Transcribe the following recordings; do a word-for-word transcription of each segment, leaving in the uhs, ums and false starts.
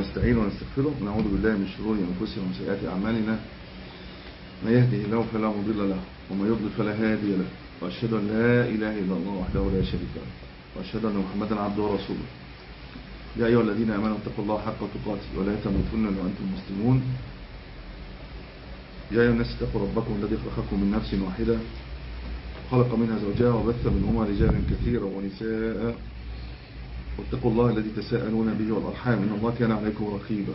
ونستعين ونستغفره ونعوذ بالله من شرور أنفسنا ومن سيئات أعمالنا. من يهده الله فلا مضل له ومن يضلل فلا هادي له، وأشهد أن لا إله إلا الله وحده لا شريك له، وأشهد أن محمدا عبده ورسوله. يا أيها الذين آمنوا اتقوا الله حق تقاته ولا تموتن إلا وأنتم مسلمون. يا أيها الناس اتقوا ربكم الذي خلقكم من نفس واحدة خلق منها زوجها وبث منهما رجالا كثيرا ونساء، واتقوا الله الذي تساءلون به والأرحام إن الله كان عليكم رقيبا.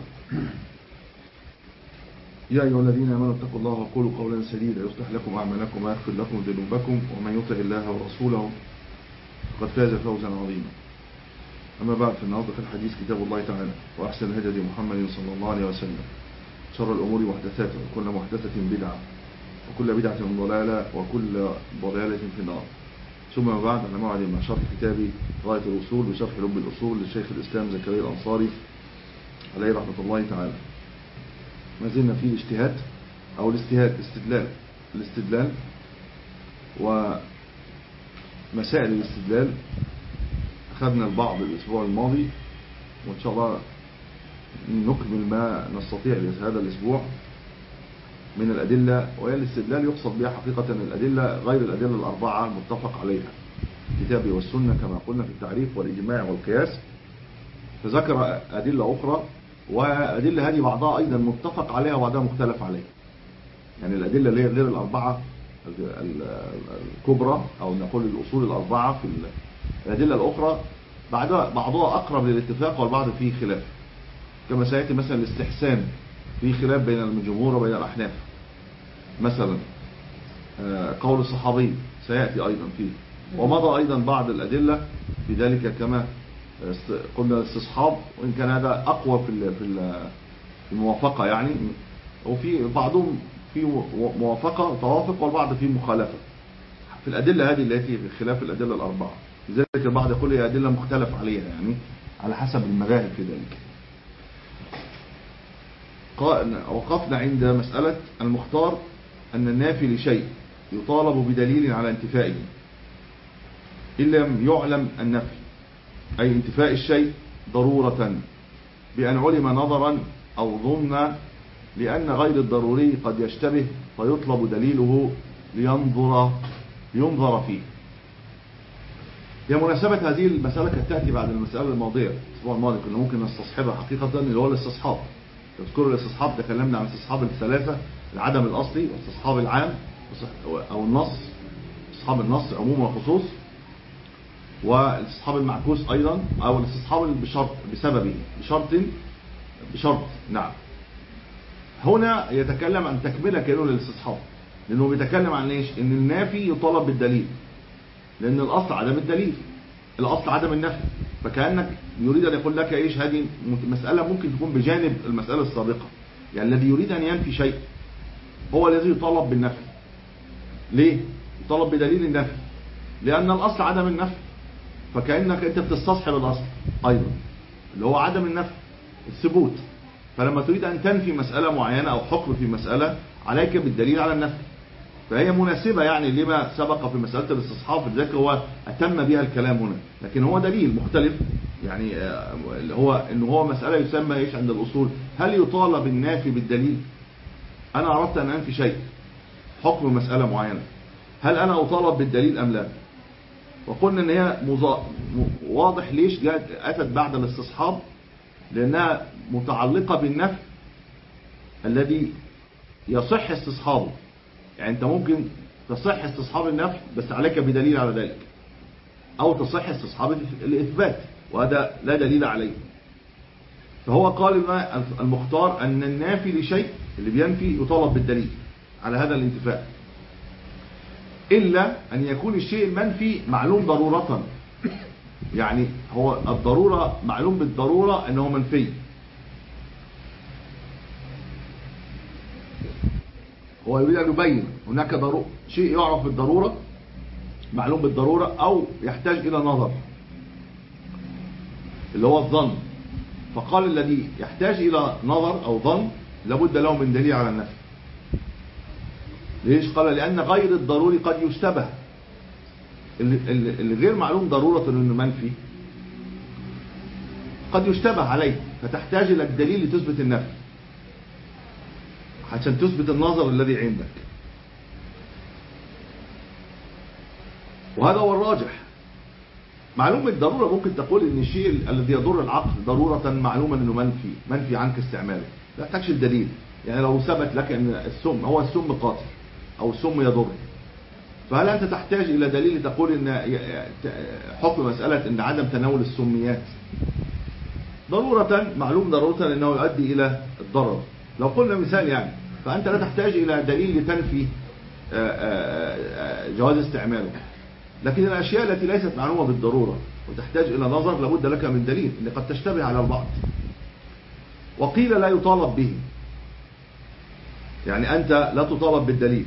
يا أيها الذين آمنوا اتقوا الله وقولوا قولا سديدا يصلح لكم أعمالكم ويغفر لكم ذنوبكم، ومن يطع الله ورسوله فقد فاز فوزا عظيما. أما بعد، فإن أصدق الحديث كتاب الله تعالى، وأحسن الهدي محمد صلى الله عليه وسلم، شر الأمور محدثاتها، وكل محدثة بدعة، وكل بدعة ضلالة، وكل ضلالة في النار. ثم بعد، على موعد مع شرح كتابي غاية الأصول بشرح لب الأصول للشيخ الإسلام زكريا الأنصاري عليه رحمة الله تعالى. ما زلنا في الاجتهاد أو الاجتهاد استدلال الاستدلال ومسائل الاستدلال. أخذنا البعض الأسبوع الماضي، وإن شاء الله نكمل ما نستطيع هذا الأسبوع من الأدلة. وهي الاستدلال يقصد بها حقيقة الأدلة غير الأدلة الأربعة المتفق عليها، الكتاب والسنة كما قلنا في التعريف والإجماع والقياس. فذكر أدلة أخرى، وأدلة هذه بعضها أيضا متفق عليها وبعضها مختلف عليها. يعني الأدلة اللي هي غير الأربعة الكبرى، أو نقول الأصول الأربعة، في الأدلة الأخرى بعضها بعضها أقرب للاتفاق والبعض فيه خلاف. كما سيأتي مثلا الاستحسان في خلاف بين الجمهور وبين الأحناف، مثلا قول الصحابي سيأتي أيضا فيه. ومضى أيضا بعض الأدلة في ذلك، كما قلنا الاستصحاب، وإن كان هذا أقوى في في الموافقة يعني، وفي بعضهم في موافقة توافق والبعض في مخالفة في الأدلة هذه التي في خلاف الأدلة الأربعة. لذلك البعض يقول هي أدلة مختلف عليها، يعني على حسب المذاهب في ذلك. وقفنا عند مسألة المختار أن النافي لشيء يطالب بدليل على انتفائه إن لم يعلم النفي، أي انتفاء الشيء ضرورة بأن علم نظرا أو ظن، لأن غير الضروري قد يشتبه فيطلب دليله لينظر لينظر فيه. لمناسبة هذه المسألة كانت تأتي بعد المسألة الماضية الأسبوع الماضي، كنا ممكن نستصحبها حقيقة، اللي هو الاستصحاب. تذكروا الاستصحاب، تكلمنا عن الاستصحاب الثلاثة: العدم الأصلي، والاستصحاب العام أو النص، استصحاب النص عموم وخصوص، والاستصحاب المعكوس أيضا، أو الاستصحاب بشرط بسببه بشرط بشرط نعم. هنا يتكلم عن تكملة كأنه للاستصحاب، لأنه بيتكلم عن إيش؟ إن النافي يطالب بالدليل، لأن الأصل عدم الدليل، الأصل عدم النفي. فكأنك يريد أن يقول لك إيش؟ هذه مسألة ممكن تكون بجانب المسألة السابقة. يعني الذي يريد أن ينفي شيء هو الذي يطالب بالنفي. ليه؟ يطالب بدليل النفي، لأن الأصل عدم النفي. فكأنك أنت بتستصحب الأصل أيضا، اللي هو عدم النفي، الثبوت. فلما تريد أن تنفي مسألة معينة أو حكم في مسألة، عليك بالدليل على النفي. فهي مناسبة يعني لما سبق في مسألة الاستصحاب، لذلك هو أتم بها الكلام هنا. لكن هو دليل مختلف، يعني هو إنه هو مسألة يسمى إيش عند الأصول؟ هل يطالب النافي بالدليل؟ أنا أردت أن أنفي شيء، حكم مسألة معينة، هل أنا أطالب بالدليل أم لا؟ وقلنا إن هي مضا... واضح ليش جاءت أتت بعد الاستصحاب، لأنها متعلقة بالنفي الذي يصح استصحابه. يعني أنت ممكن تصح استصحاب النفي بس عليك بدليل على ذلك، أو تصح استصحاب الإثبات وهذا لا دليل عليه. فهو قال المختار أن النافي لشيء اللي بينفي يطالب بالدليل على هذا الانتفاء، إلا أن يكون الشيء المنفي معلوم ضرورة. يعني هو الضرورة معلوم بالضرورة أنه منفي، هو يريد أن يبين هناك ضرورة، شيء يعرف بالضرورة معلوم بالضرورة أو يحتاج إلى نظر، اللي هو الظن. فقال الذي يحتاج إلى نظر أو ظن لابد له من دليل على النفي. ليش؟ قال لأن غير الضروري قد يشتبه. اللي غير معلوم ضرورة انه منفي قد يشتبه عليك فتحتاج إلى الدليل لتثبت النفي عشان تثبت النظر الذي عندك. وهذا هو الراجح. معلومة ضرورة ممكن تقول ان الشيء الذي يضر العقل ضرورة معلومة انه منفي منفي عنك استعماله، لا تحتاجش الدليل. يعني لو ثبت لك ان السم هو السم قاتل او السم يضر، فهل انت تحتاج الى دليل تقول ان حكم مسألة ان عدم تناول السميات ضرورة معلوم ضرورة انه يؤدي الى الضرر؟ لو قلنا مثال يعني، فانت لا تحتاج الى دليل لتنفي جواز استعماله. لكن الاشياء التي ليست معلومة بالضرورة وتحتاج الى نظر لابد لك من دليل، ان قد تشتبه على البعض. وقيل لا يطالب به، يعني انت لا تطالب بالدليل.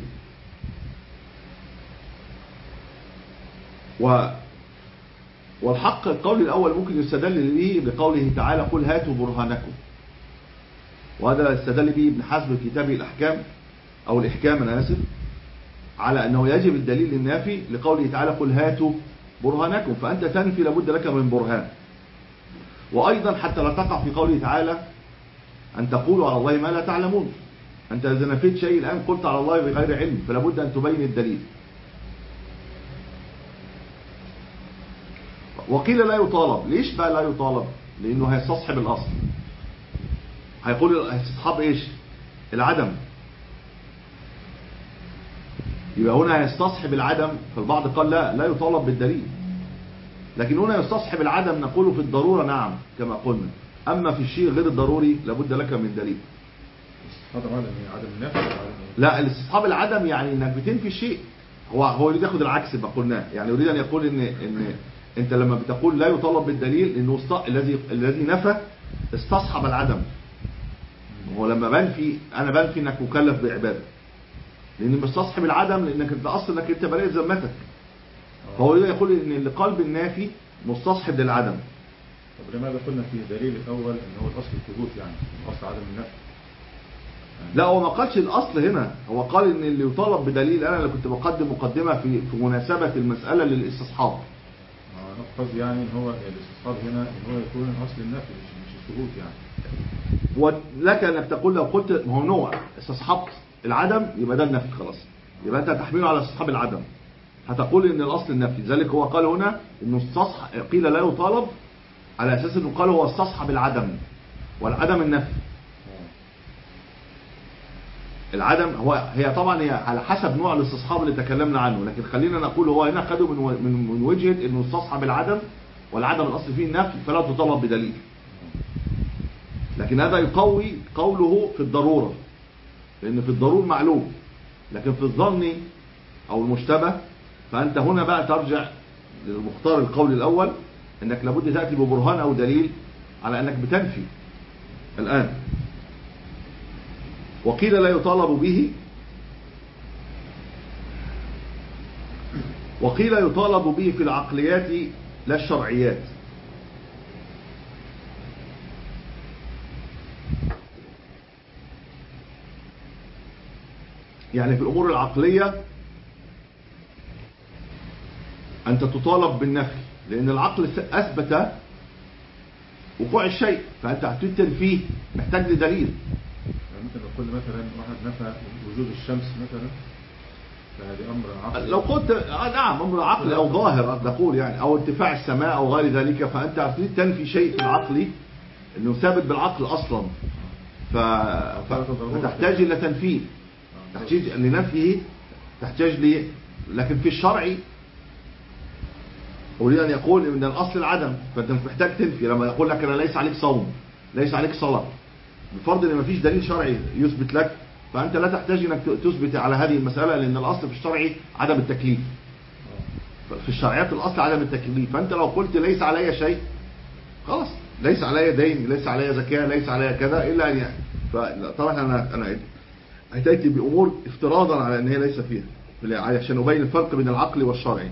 و والحق القول الأول ممكن يستدل به بقوله تعالى قل هاتوا برهانكم، وهذا استدل به ابن حزم في كتابه الأحكام أو الإحكام أنا آسف، على أنه يجب الدليل النافي لقوله تعالى قل هاتوا برهانكم، فأنت تنفي لابد لك من برهان. وأيضا حتى لا تقع في قوله تعالى أن تقولوا على الله ما لا تعلمون، أنت إذا نفيت شيء الآن قلت على الله بغير علم، فلابد أن تبين الدليل. وقيل لا يطالب. ليش بقى لا يطالب؟ لأنه هيستصحب الأصل، هيقول هيستصحب إيش؟ العدم. يبقى هنا هيستصحب العدم، فالبعض قال لا لا يطالب بالدليل. لكن هنا يستصحب العدم نقول في الضرورة نعم كما قلنا، أما في الشيء غير الضروري لابد لك من دليل. استصحاب العدم عدم النفي؟ لا، الاستصحاب العدم يعني انك بتنفي الشيء. هو هو يريد ياخد العكس ما قلناه، يعني يريد ان يقول ان ان انت لما بتقول لا يطالب بالدليل انه الذي الذي نفى استصحب العدم. هو لما بنفي انا بنفي انك مكلف بعباده، لان مستصحب العدم لانك انت اصلا انك انت بريء ذمتك. فهو يقول ان اللي قلب النافي مستصحب للعدم. طب لماذا قلنا في دليل الاول ان هو الاصل الثبوت، يعني اصل عدم النفي؟ يعني لا، هو ما قالش الاصل هنا، هو قال ان اللي يطالب بدليل. انا اللي كنت بقدم مقدمه في في مناسبه المساله للاستصحاب. قصدي يعني ان هو الاستصحاب هنا ان هو يكون اصل النفي مش مش الثبوت يعني. ولك انك تقول لو قلت ما هو نوع استصحبت العدم يبقى ده النفي خلاص، يبقى انت تحمله على استصحاب العدم، هتقول ان الاصل النفي. لذلك هو قال هنا انه استصحب، قيل لا يطالب على اساس انه قال هو استصحب العدم، والعدم النفي. العدم هو هي طبعا هي على حسب نوع الاستصحاب اللي تكلمنا عنه، لكن خلينا نقول هو هنا خده من من من وجهه انه استصحب العدم، والعدم الاصل فيه النفي فلا تطالب بدليل. لكن هذا يقوي قوله في الضروره، لان في الضرور معلوم، لكن في الظن او المشتبه فانت هنا بقى ترجع للمختار القول الاول، انك لابد تاتي ببرهان او دليل على انك بتنفي الان. وقيل لا يطالب به، وقيل يطالب به في العقليات لا الشرعيات. يعني في الأمور العقلية أنت تطالب بالنفي، لأن العقل أثبت وقوع الشيء، فأنت هتريد تنفيه محتاج لدليل. ممكن نقول مثلا واحد نفى وجود الشمس مثلا، فهذه امر عقلي. لو قلت آه نعم امر عقلي او ظاهر نقول يعني، او ارتفاع السماء او غير ذلك، فانت هتريد تنفي شيء في العقل انه ثابت بالعقل اصلا، ف... فتحتاج الى تنفيه، تحتاج لنفيه، تحتاج لي. لكن في الشرعي اريد ان يقول ان الاصل العدم، فانت مش محتاج تنفي. لما يقول لك انا ليس عليك صوم، ليس عليك صلاه، بفرض ان مفيش دليل شرعي يثبت لك، فانت لا تحتاج انك تثبت على هذه المساله، لان الاصل في الشرعي عدم التكليف. في الشرعيات الاصل عدم التكليف، فانت لو قلت ليس علي شيء خلاص، ليس علي دين، ليس علي زكاه، ليس علي كذا الا ان يعني. فطبعا انا انا اتيت بامور افتراضا على ان هي ليس فيها، عشان ابين الفرق بين العقل والشرعي.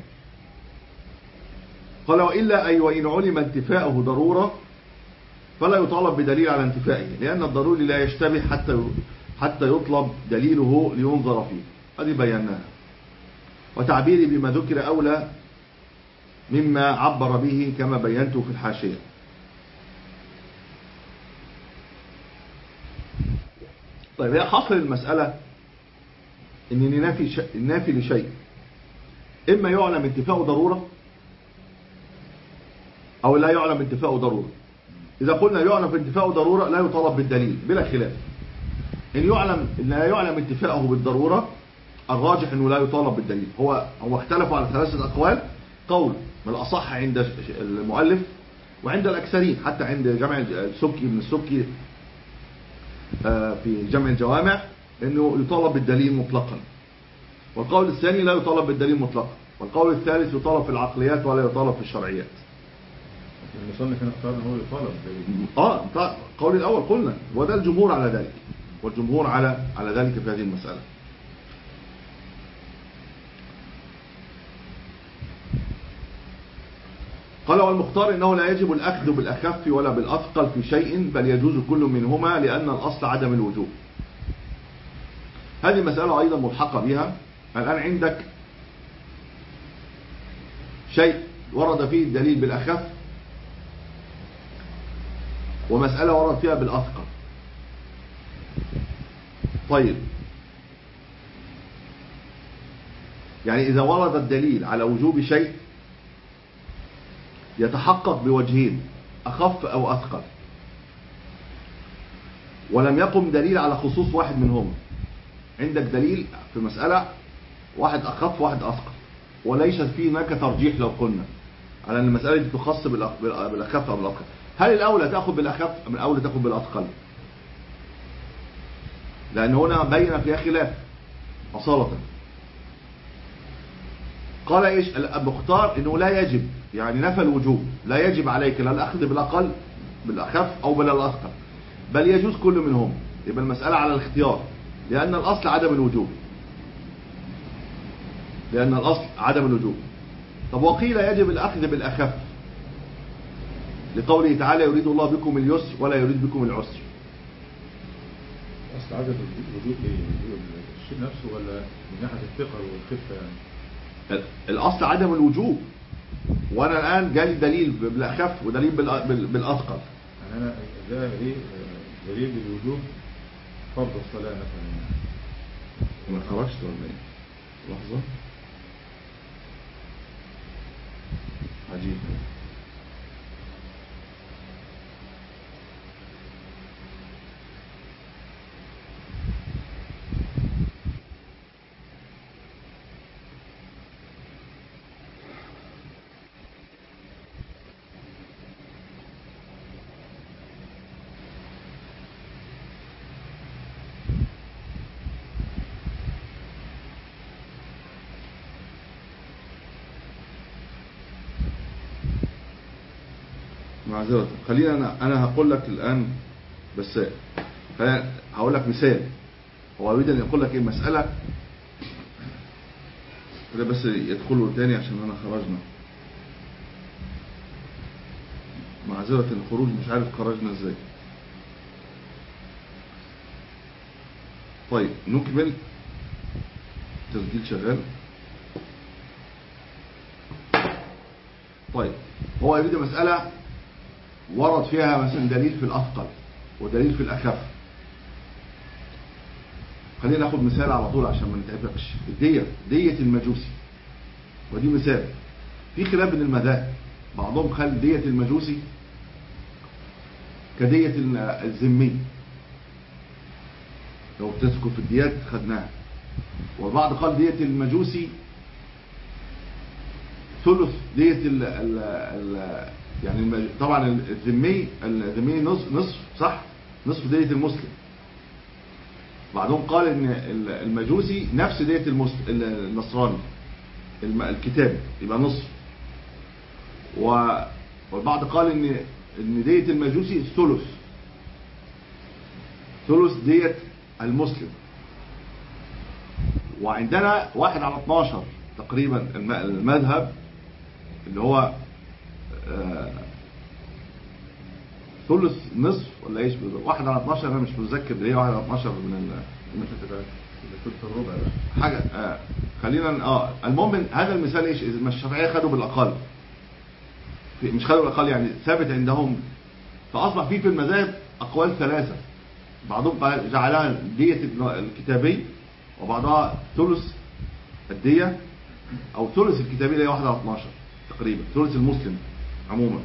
قال والا اي وان علم انتفاؤه ضروره فلا يطالب بدليل على انتفائه، لأن الضروري لا يشتبه حتى حتى يطلب دليله لينظر فيه. هذه بيناها. وتعبيري بما ذكر أولى مما عبر به كما بينته في الحاشية. طيب هي حصل المسألة ان نافي ش... نافي لشيء اما يعلم انتفاء ضرورة او لا يعلم انتفاء ضرورة. اذا قلنا يعلم انتفاء ضرورة لا يطالب بالدليل بلا خلاف. ان يعلم ان لا يعلم انتفاءه بالضرورة الراجح انه لا يطالب بالدليل. هو هو اختلفوا على ثلاثة اقوال، قول من الاصح عند المؤلف وعند الاكثرين حتى عند جمع السبكي من السبكي في جمع الجوامع انه يطالب بالدليل مطلقا، والقول الثاني لا يطالب بالدليل مطلقا، والقول الثالث يطالب في العقليات ولا يطالب في الشرعيات. المصنف هنا اختار ان هو يطالب بالدليل. اه قول الاول قلنا وده الجمهور على ذلك، والجمهور على على ذلك في هذه المسألة. قال والمختار انه لا يجب الاخذ بالاخف ولا بالاثقل في شيء بل يجوز كل منهما لان الاصل عدم الوجوب. هذه مسألة ايضا ملحقة بها. الان عندك شيء ورد فيه الدليل بالاخف ومسألة ورد فيها بالاثقل. طيب يعني اذا ورد الدليل على وجوب شيء يتحقق بوجهين أخف أو أثقل، ولم يقم دليل على خصوص واحد منهما. عندك دليل في مسألة واحد أخف واحد أثقل وليس فيه هناك ترجيح لو قلنا على أن المسألة دي تخص بالأخف أو بالأثقل. هل الأولى تأخذ بالأخف أم الأولى تأخذ بالأثقل؟ لأن هنا بين فيها خلاف أصالة. قال إيش المختار إنه لا يجب، يعني نفى الوجوب، لا يجب عليك لا الأخذ بالأقل بالأخف أو بالأثقل بل يجوز كل منهم. يبقى المسألة على الاختيار لأن الأصل عدم الوجوب، لأن الأصل عدم الوجوب. طب وقيل يجب الأخذ بالأخف لقوله تعالى يريد الله بكم اليسر ولا يريد بكم العسر. أصل عدم الوجوب إيه؟ الشيء نفسه ولا من ناحية الثقة والخفة يعني؟ الأصل عدم الوجوب، وأنا الآن جالي دليل بالأخف ودليل بالأثقل. يعني أنا ده إيه دليل بالوجوب فرض الصلاة مثلا. ما خرجت ولا إيه؟ لحظة عجيب. معذرة خلينا أنا أنا هقول لك الآن، بس هقول لك مثال. هو أريد أن يقول لك إيه مسألة كده بس يدخلوا تاني عشان أنا خرجنا. معذرة الخروج مش عارف خرجنا إزاي. طيب نكمل. تسجيل شغال. طيب هو يريد مسألة ورد فيها مثلا دليل في الأثقل ودليل في الأخف. خلينا ناخد مثال على طول عشان ما نتعبكش. الدية دية المجوسي، ودي مثال. في خلاف بين المذاهب، بعضهم قال دية المجوسي كدية الذمي لو بتذكر في الديات خدناها، والبعض قال دية المجوسي ثلث دية ال ال ال يعني طبعا الذمي الذمي نصف نصف صح نصف دية المسلم. بعضهم قال ان المجوسي نفس دية المسلم النصراني الكتاب يبقى نصف، والبعض قال ان ان دية المجوسي ثلث ثلث دية المسلم. وعندنا واحد على اتناشر تقريبا المذهب اللي هو آه ثلث نصف ولا ايش بالظبط، واحد على اتناشر انا مش متذكر اللي هي واحد على اتناشر من ثلث الربع حاجه. آه خلينا اه المهم هذا المثال ايش، اذا ما الشافعيه خدوا بالاقل مش خدوا بالاقل يعني ثابت عندهم، فاصبح في في المذاهب اقوال ثلاثه بعضهم قال جعلها دية الكتابي، وبعضها ثلث الدية او ثلث الكتابي اللي هي واحد على اثناشر تقريبا، ثلث المسلم عموما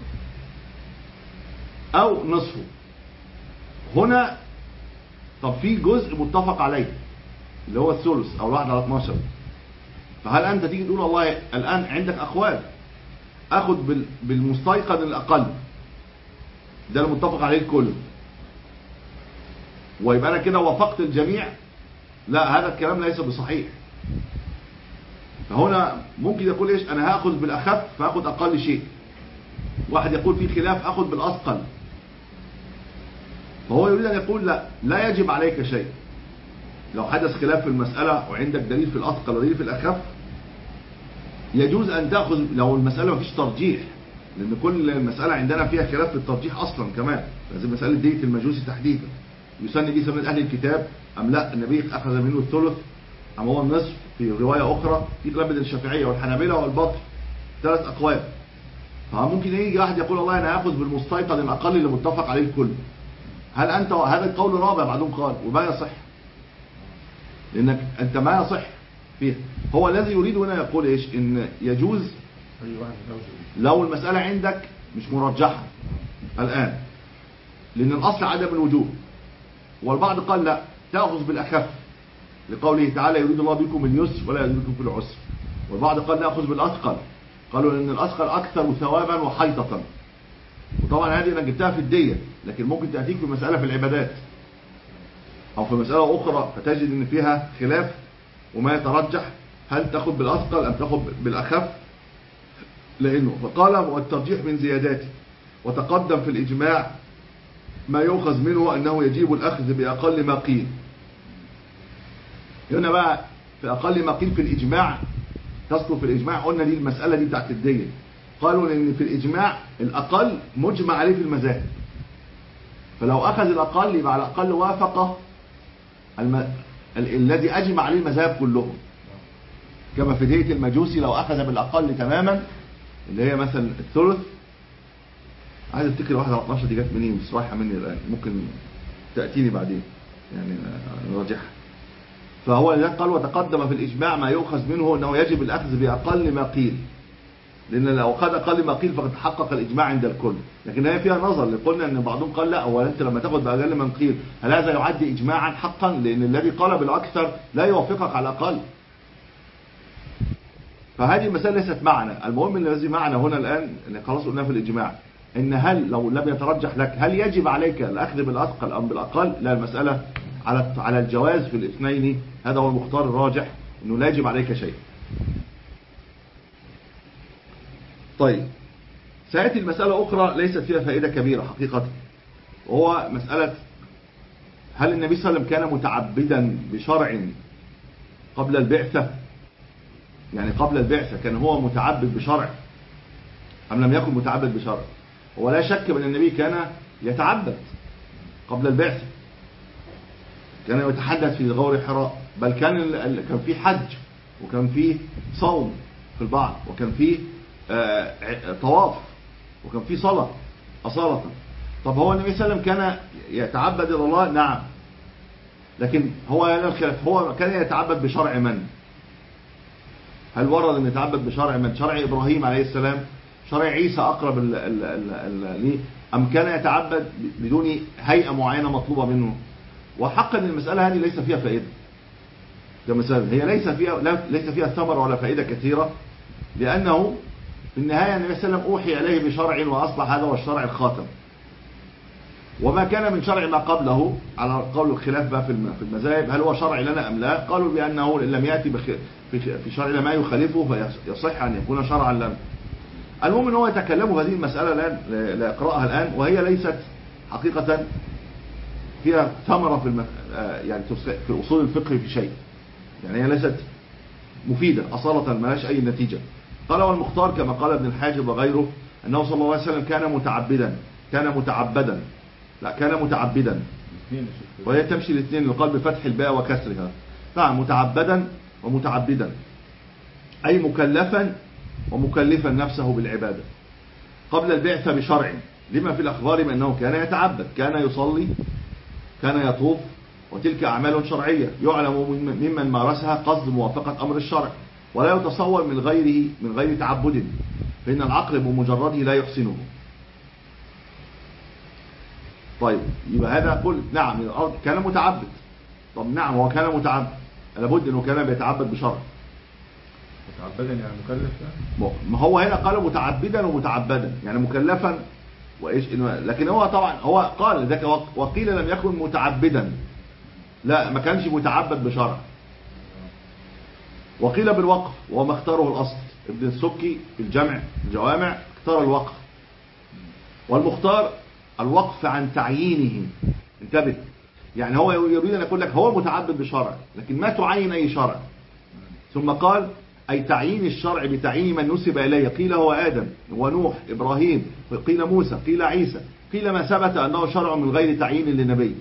او نصفه. هنا طب في جزء متفق عليه اللي هو الثلث او الواحد على اثناشر، فهل انت تيجي تقول والله الان عندك اخوال اخد بالمستيقن الاقل ده المتفق عليه الكل ويبقى انا كده وافقت الجميع؟ لا، هذا الكلام ليس بصحيح. فهنا ممكن يقول ايش، انا هاخذ بالاخف فاخذ اقل شيء، واحد يقول في خلاف اخذ بالاثقل، فهو يريد ان يقول لا لا يجب عليك شيء. لو حدث خلاف في المسألة وعندك دليل في الاثقل ودليل في الاخف يجوز ان تاخذ، لو المسألة ما فيش ترجيح، لان كل المسألة عندنا فيها خلاف في الترجيح اصلا كمان، لازم مسألة دية المجوسي تحديدا يسن به سنة اهل الكتاب ام لا، النبي اخذ منه الثلث ام هو النصف، في رواية اخرى في خلاف بين الشافعية والحنابلة والباطل، ثلاث اقوال. فممكن يجي واحد يقول والله انا هاخذ بالمستيقن الاقل اللي متفق عليه الكل. هل انت هذا القول رابع بعضهم قال وما يصح، لانك انت ما يصح فيه. هو الذي يريد هنا يقول ايش، ان يجوز لو المسألة عندك مش مرجحة الان، لان الاصل عدم الوجوب، والبعض قال لا تأخذ بالاخف لقوله تعالى يريد الله بكم اليسر ولا يريد بكم العسر، والبعض قال نأخذ بالاثقل، قالوا ان الاثقل اكثر ثوابا وحيطة. وطبعا هذه انا جبتها في الدية، لكن ممكن تأتيك في مسألة في العبادات او في مسألة اخرى فتجد ان فيها خلاف وما يترجح هل تأخذ بالاثقل ام تأخذ بالاخف، لانه فقال والترجيح من زياداته، وتقدم في الاجماع ما يؤخذ منه انه يجيب الاخذ باقل ما قيل. هنا بقى في اقل ما قيل في الاجماع، تصل في الاجماع قلنا دي المسألة دي بتاعت الدية، قالوا ان في الاجماع الاقل مجمع عليه في المذاهب، فلو اخذ الاقل يبقى على الاقل وافق الم... ال... الذي اجمع عليه المذاهب كلهم، كما في دية المجوسي لو اخذ بالاقل تماما اللي هي مثلا الثلث. عايز افتكر واحد على اثناشر دي جت منين، مش رايحه مني الان، ممكن تاتيني بعدين يعني نراجعها. فهو اللي قال وتقدم في الاجماع ما يؤخذ منه انه يجب الاخذ باقل ما قيل، لان لو اخذ اقل ما قيل فقد تحقق الاجماع عند الكل. لكن هي فيها نظر، اللي قلنا ان بعضهم قال لا، هو انت لما تاخذ باقل ما قيل هل هذا يعد اجماعا حقا، لان الذي قال بالاكثر لا يوافقك على الاقل. فهذه المسألة ليست معنا، المهم الذي معنا هنا الآن اللي خلاص قلنا في الإجماع إن هل لو لم يترجح لك هل يجب عليك الأخذ بالأثقل أم بالأقل؟ لا، المسألة على على الجواز في الاثنين، هذا هو المختار الراجح، إنه لا يجب عليك شيء. طيب سيأتي المسألة أخرى ليست فيها فائدة كبيرة حقيقة، وهو مسألة هل النبي صلى الله عليه وسلم كان متعبدا بشرع قبل البعثة؟ يعني قبل البعثة كان هو متعبد بشرع أم لم يكن متعبد بشرع؟ ولا شك بأن النبي كان يتعبد قبل البعثة، كان يتحدث في غور حراء، بل كان كان في حج وكان في صوم في البعض، وكان في طواف، وكان في صلاة أصالة. طب هو النبي صلى الله عليه وسلم كان يتعبد إلى الله؟ نعم، لكن هو الخلاف هو كان يتعبد بشرع من؟ هل ورد ان يتعبد بشرع من؟ شرع ابراهيم عليه السلام، شرع عيسى اقرب ليه، ام كان يتعبد بدون هيئة معينة مطلوبة منه؟ وحقا المسألة هذه ليس فيها فائدة كمثال، هي ليس فيها ليس فيها ثمر ولا فائدة كثيرة، لانه في النهاية النبي صلى الله عليه وسلم اوحي اليه بشرع واصبح هذا هو الشرع الخاتم، وما كان من شرع ما قبله على قول الخلاف بقى في المذاهب هل هو شرع لنا ام لا، قالوا بانه ان لم ياتي في شرع ما يخالفه فيصح ان يكون شرعا لنا. المهم ان هو يتكلموا هذه المسألة الان لا يقرأها الان، وهي ليست حقيقة فيها ثمرة في المف... يعني في اصول الفقه في شيء، يعني هي ليست مفيدة اصالة، ما لهاش اي نتيجة. قال والمختار كما قال ابن الحاجب وغيره انه صلى الله عليه وسلم كان متعبدا كان متعبدا لا كان متعبدا، وهي تمشي الاثنين، يقال بفتح الباء وكسرها. نعم، متعبدا ومتعبدا أي مكلفا ومكلفا نفسه بالعبادة قبل البعثة بشرع، لما في الأخبار من أنه كان يتعبد، كان يصلي كان يطوف، وتلك أعمال شرعية يعلم ممن مارسها قصد موافقة أمر الشرع، ولا يتصور من غيره من غير تعبد، فإن العقل بمجرده لا يحسنه. طيب يبقى هذا قل نعم كان متعبد. طب نعم هو كان متعبد، لابد أنه كان بيتعبد بشرع. متعبدا يعني مكلف يعني؟ ما هو هنا قال متعبدا ومتعبدا يعني مكلفا وإيش، لكن هو طبعا هو قال ذاك وقيل لم يكن متعبدا، لا ما كانش متعبد بشرع. وقيل بالوقف وهو ما اختاره الأصل. ابن السبكي في الجمع الجوامع اختار الوقف، والمختار الوقف عن تعيينه. انتبه، يعني هو يريد أن يقول لك هو متعبد بشرع لكن ما تعين أي شرع. ثم قال أي تعيين الشرع بتعيين من نسب إليه، قيل هو آدم ونوح إبراهيم، قيل موسى، قيل عيسى، قيل ما ثبت أنه شرع من غير تعيين للنبي.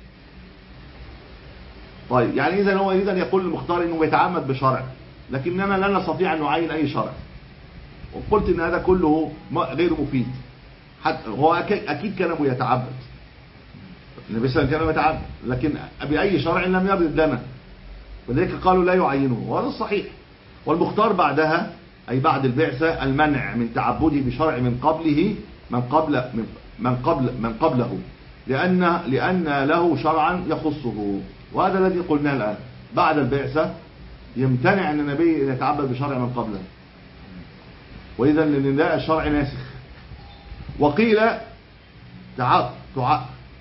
طيب يعني إذا هو يريد أن يقول المختار أنه يتعمد بشرع لكننا لا نستطيع أن نعين أي شرع. وقلت أن هذا كله غير مفيد. حتى هو أكيد كان يتعبد، النبي صلى الله عليه وسلم كان يتعبد، لكن بأي شرع لم يرد لنا، ولذلك قالوا لا يعينه، وهذا الصحيح. والمختار بعدها أي بعد البعثة المنع من تعبده بشرع من قبله من قبل من, من قبل من قبله لأن لأن له شرعا يخصه. وهذا الذي قلناه الآن، بعد البعثة يمتنع أن النبي يتعبد بشرع من قبله، وإذا لله الشرع ناسخ. وقيل تع... تع...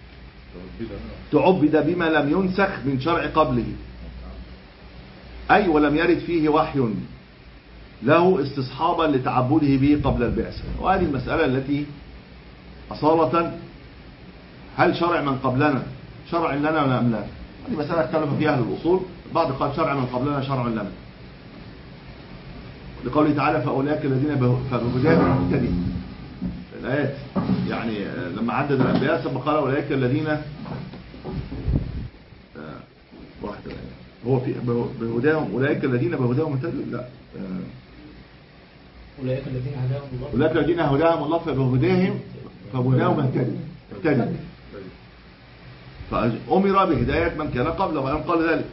تعبد بما لم ينسخ من شرع قبله، أي ولم يرد فيه وحي له استصحابا لتعبده به قبل البعثة. وهذه المسألة التي أصالة هل شرع من قبلنا شرع لنا أم لا؟ هذه مسألة اختلف فيها أهل الأصول. بعض قال شرع من قبلنا شرع لنا، لقوله تعالى فأولئك الذين بهداهم مهتدي الآيات. يعني لما عدد الأنبياء ثم قال أولئك الذين واحدة هو في بهداهم أولئك الذين بهداهم مهتدون، لا أولئك الذين هداهم الله أولئك الذين هداهم الله فبهداهم فبهداهم مهتدي اهتدي، فأمر بهداية من كان قبله وأن قال ذلك.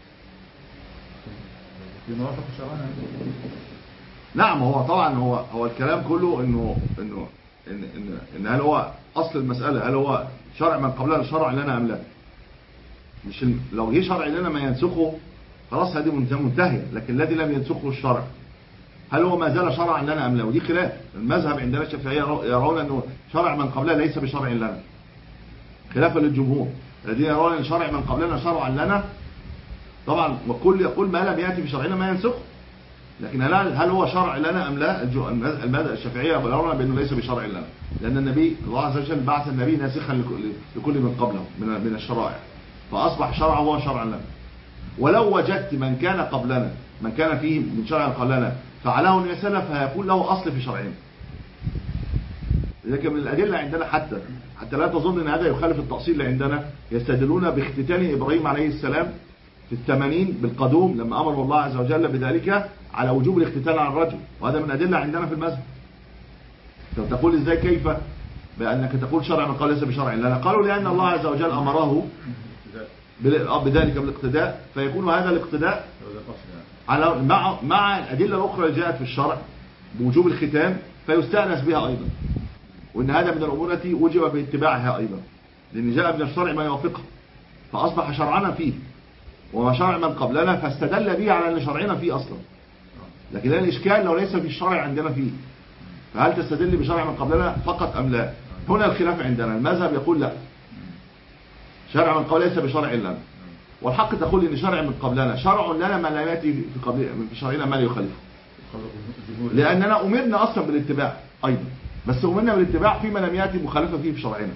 بموافق شرعنا. نعم هو طبعا هو هو الكلام كله انه انه ان ان, إن هل هو اصل المسألة هل هو شرع من قبلنا شرع لنا ام لا؟ مش لو جه شرع لنا ما ينسخه خلاص هذه منتهية، لكن الذي لم ينسخه الشرع هل هو ما زال شرعا لنا ام لا؟ ودي خلاف. المذهب عندنا الشافعية يرون انه شرع من قبلنا ليس بشرع لنا، خلافا للجمهور الذين يرون ان شرع من قبلنا شرعا لنا. طبعا وكل يقول ما لم يأتي بشرعنا ما ينسخه، لكن هل هل هو شرع لنا ام لا؟ المذهب الشافعية يرون بانه ليس بشرع لنا، لان النبي الله عز وجل بعث النبي ناسخا لكل من قبله من من الشرائع، فاصبح شرعه هو شرعا لنا. ولو وجدت من كان قبلنا من كان فيه من شرع قبلنا فعله النبي صلى الله عليه وسلم فيكون له اصل في شرعنا. لكن من الادله عندنا حتى حتى لا تظن ان هذا يخالف التأصيل اللي عندنا، يستدلون باختتان ابراهيم عليه السلام في الثمانين بالقدوم لما امره الله عز وجل بذلك على وجوب الاختتان على الرجل، وهذا من ادله عندنا في المذهب. تقول ازاي كيف بانك تقول شرع من قال ليس بشرع لنا؟ قالوا لان الله عز وجل امره بذلك بالاقتداء، فيكون هذا الاقتداء على مع مع الادله الاخرى اللي جاءت في الشرع بوجوب الختان فيستأنس بها ايضا، وان هذا من الامور التي وجب باتباعها ايضا، لان جاء من الشرع ما يوافقه فاصبح شرعنا فيه، وما شرع من قبلنا فاستدل به على ان شرعنا فيه اصلا. لكن الاشكال لو ليس في الشرع عندنا فيه، فهل تستدل بشرع من قبلنا فقط ام لا؟ هنا الخلاف عندنا. المذهب يقول لا، شرع من قبل ليس بشرع لنا، والحق تقول ان شرع من قبلنا شرع لنا ما لا ياتي في قبل في شرعنا ما لا يخالفه، لاننا امرنا اصلا بالاتباع ايضا، بس امرنا بالاتباع فيما لم ياتي مخالفه فيه في شرعنا.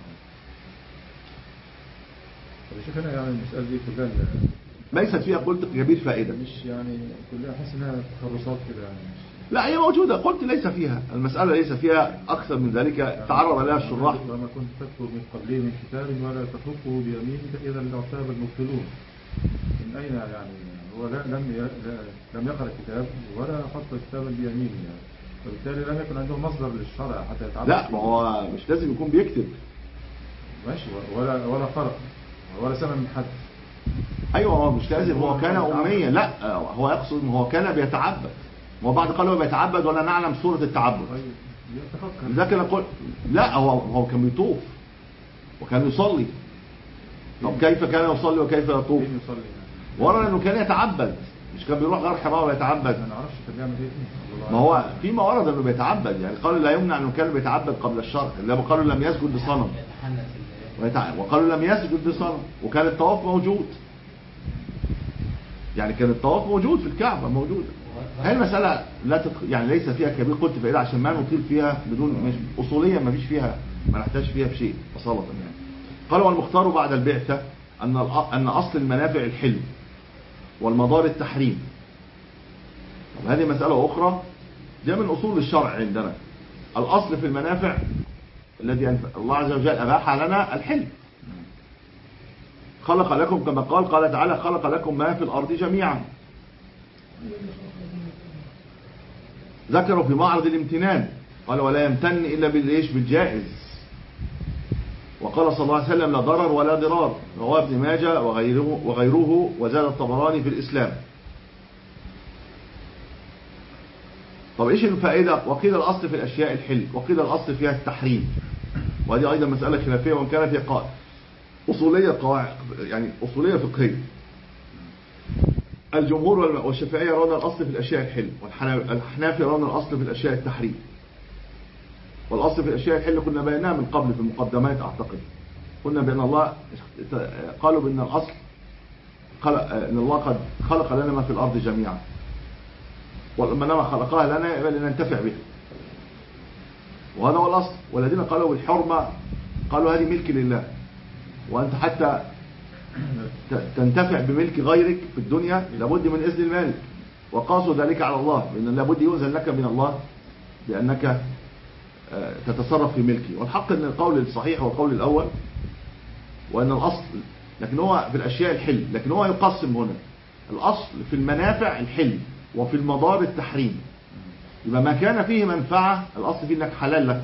طب شوف انا يعني المساله دي كلها ليست فيها قلت كبير فائده، مش يعني كلها احس انها تخرصات كده يعني. لا هي موجوده، قلت ليس فيها المساله ليس فيها اكثر من ذلك تعرض لها الشراح. وما كنت تكتب من قبله من كتاب ولا تخطه بيمينك اذا لارتاب المبطلون. من اين يعني هو لا لم لم يقرا الكتاب ولا خط كتابا بيمينه يعني، وبالتالي لم يكن عنده مصدر للشرع حتى يتعبد. لا ما هو مش لازم يكون بيكتب ماشي، ولا ولا قرأ ولا سمع من حد. ايوه هو مش لازم هو كان اميا، لا هو يقصد هو كان بيتعبد، هو بعد قال هو بيتعبد ولا نعلم صورة التعبد. لذلك نقول لا هو هو كان بيطوف وكان يصلي. طب كيف كان يصلي وكيف يطوف؟ ورا انه كان يتعبد، مش كان بيروح غار حراء ويتعبد. ما نعرفش كان بيعمل ايه. ما هو فيما ورد انه بيتعبد، يعني قالوا لا يمنع انه كان بيتعبد قبل الشرع، لما قالوا لم يسجد لصنم وقالوا لم يسجد لصنم، وكان الطواف موجود، يعني كان الطواف موجود في الكعبة موجود. هاي المسألة لا تدخل يعني ليس فيها كبير، قلت فإذا عشان ما نطيل فيها بدون مش أصوليا ما فيش فيها ما نحتاج فيها بشيء أصالة يعني. قالوا والمختار بعد البعثة أن أن أصل المنافع الحل والمضار التحريم. طب هذه مسألة أخرى جاء من أصول الشرع عندنا. الأصل في المنافع الذي الله عز وجل أباح لنا الحل. خلق لكم كما قال قال تعالى خلق لكم ما في الأرض جميعا. ذكروا في معرض الامتنان قال ولا يمتن إلا بالإيش بالجائز. وقال صلى الله عليه وسلم لا ضرر ولا ضرار، رواه ابن ماجه وغيره, وغيره وزاد الطبراني في الإسلام. طب إيش الفائدة؟ وقيل الأصل في الأشياء الحل وقيل الأصل فيها التحريم، وهذه أيضا مسألة خلافية وإن كانت هي أصولية قواعد يعني أصولية فقهية. الجمهور والشافعية يرون الأصل في الأشياء الحل، والحناف يرون الأصل في الأشياء التحريم. والأصل في الأشياء الحل كنا بيناها من قبل في المقدمات أعتقد، قلنا بأن الله قالوا بأن الأصل خلق أن الله قد خلق لنا ما في الأرض جميعا، ولما خلقها لنا يبقى لننتفع بها، وهذا هو الأصل. والذين قالوا بالحرمة قالوا هذه ملك لله، وأنت حتى تنتفع بملك غيرك في الدنيا لابد من إذن المالك، وقاسوا ذلك على الله بأن لابد يؤذن لك من الله بأنك تتصرف في ملكي. والحق أن القول الصحيح هو القول الأول، وأن الأصل لكن هو في الأشياء الحل، لكن هو يقسم هنا الأصل في المنافع الحل وفي المضار التحريم. يبقى ما كان فيه منفعة الأصل فيه أنك حلال لك،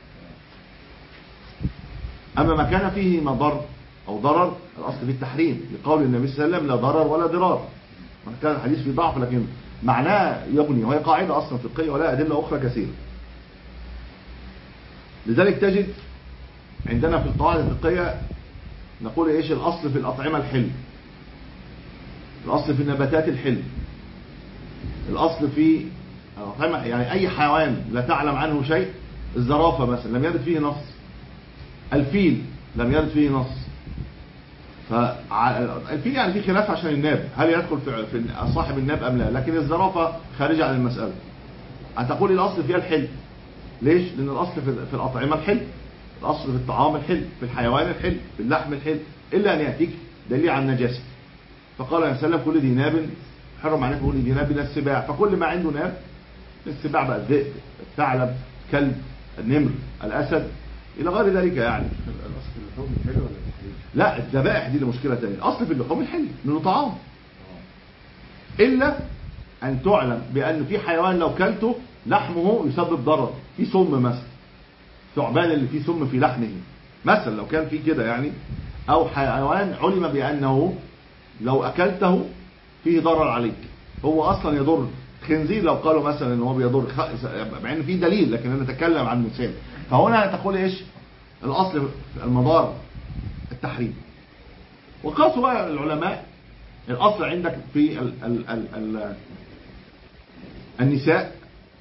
أما ما كان فيه مضر أو ضرر الأصل في التحريم، لقول النبي صلى الله عليه وسلم لا ضرر ولا ضرار. كان الحديث فيه ضعف لكن معناه يغني، وهي قاعدة أصلا فقهية ولا أدلة أخرى كثيرة. لذلك تجد عندنا في القواعد الفقهية نقول إيش الأصل في الأطعمة الحل، الأصل في النباتات الحل، الأصل في يعني أي حيوان لا تعلم عنه شيء. الزرافة مثلا لم يرد فيه نص، الفيل لم يرد فيه نص. فالفيل يعني فيه خلاف عشان الناب هل يدخل في صاحب الناب أم لا، لكن الزرافة خارجة عن المسألة. هتقول الأصل فيها الحل، ليش؟ لأن الأصل في الأطعمة الحل، الأصل في الطعام الحل، في الحيوان الحل، في اللحم الحل، إلا أن يأتيك دليل عن النجاسة. فقال عليه وسلم كل ذي ناب حرم عليكم كل ذي ناب من السباع، فكل ما عنده ناب السباع بقى الذئب، الثعلب، كلب، النمر، الأسد إلى غير ذلك. يعني الأصل في اللحوم الحل ولا التحريم؟ لا الذبائح دي مشكلة ثانية. الأصل في اللحوم الحل لأنه طعام، إلا أن تعلم بأن في حيوان لو كلته لحمه يسبب ضرر، في سم مثلا، ثعبان اللي فيه سم في لحمه مثلا لو كان فيه كده يعني، أو حيوان علم بأنه لو أكلته فيه ضرر عليك، هو أصلا يضر. خنزير لو قالوا مثلا ان هو بيضر مع ان في دليل، لكن انا اتكلم عن مثال. فهنا تقول ايش الاصل في المضار التحريم. وقاسوا بقى العلماء الاصل عندك في ال ال ال ال النساء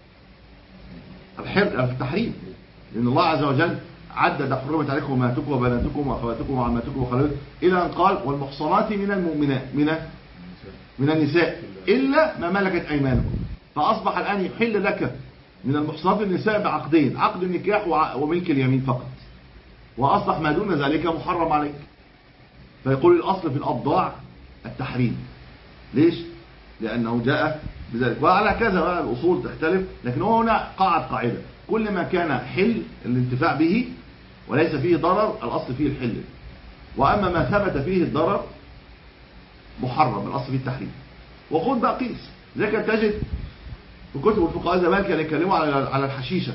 التحريم، لان الله عز وجل عدد حرمت عليكم امهاتكم وبناتكم واخواتكم وعماتكم وخالاتكم الى ان قال والمحصنات من المؤمنات من من النساء إلا ما ملكت أيمانكم. فأصبح الآن يحل لك من المحصنات النساء بعقدين، عقد النكاح وملك اليمين فقط، وأصبح ما دون ذلك محرم عليك. فيقول الأصل في الأبضاع التحريم، ليش؟ لأنه جاء بذلك. وعلى كذا بقى الأصول تختلف، لكن هو هنا قاعد قاعدة كل ما كان حل الانتفاع به وليس فيه ضرر الأصل فيه الحل، وأما ما ثبت فيه الضرر محرم الأصل فيه التحريم. وخد بقى قيس زي كان تجد في كتب الفقهاء زمان كانوا يتكلموا على على الحشيشة،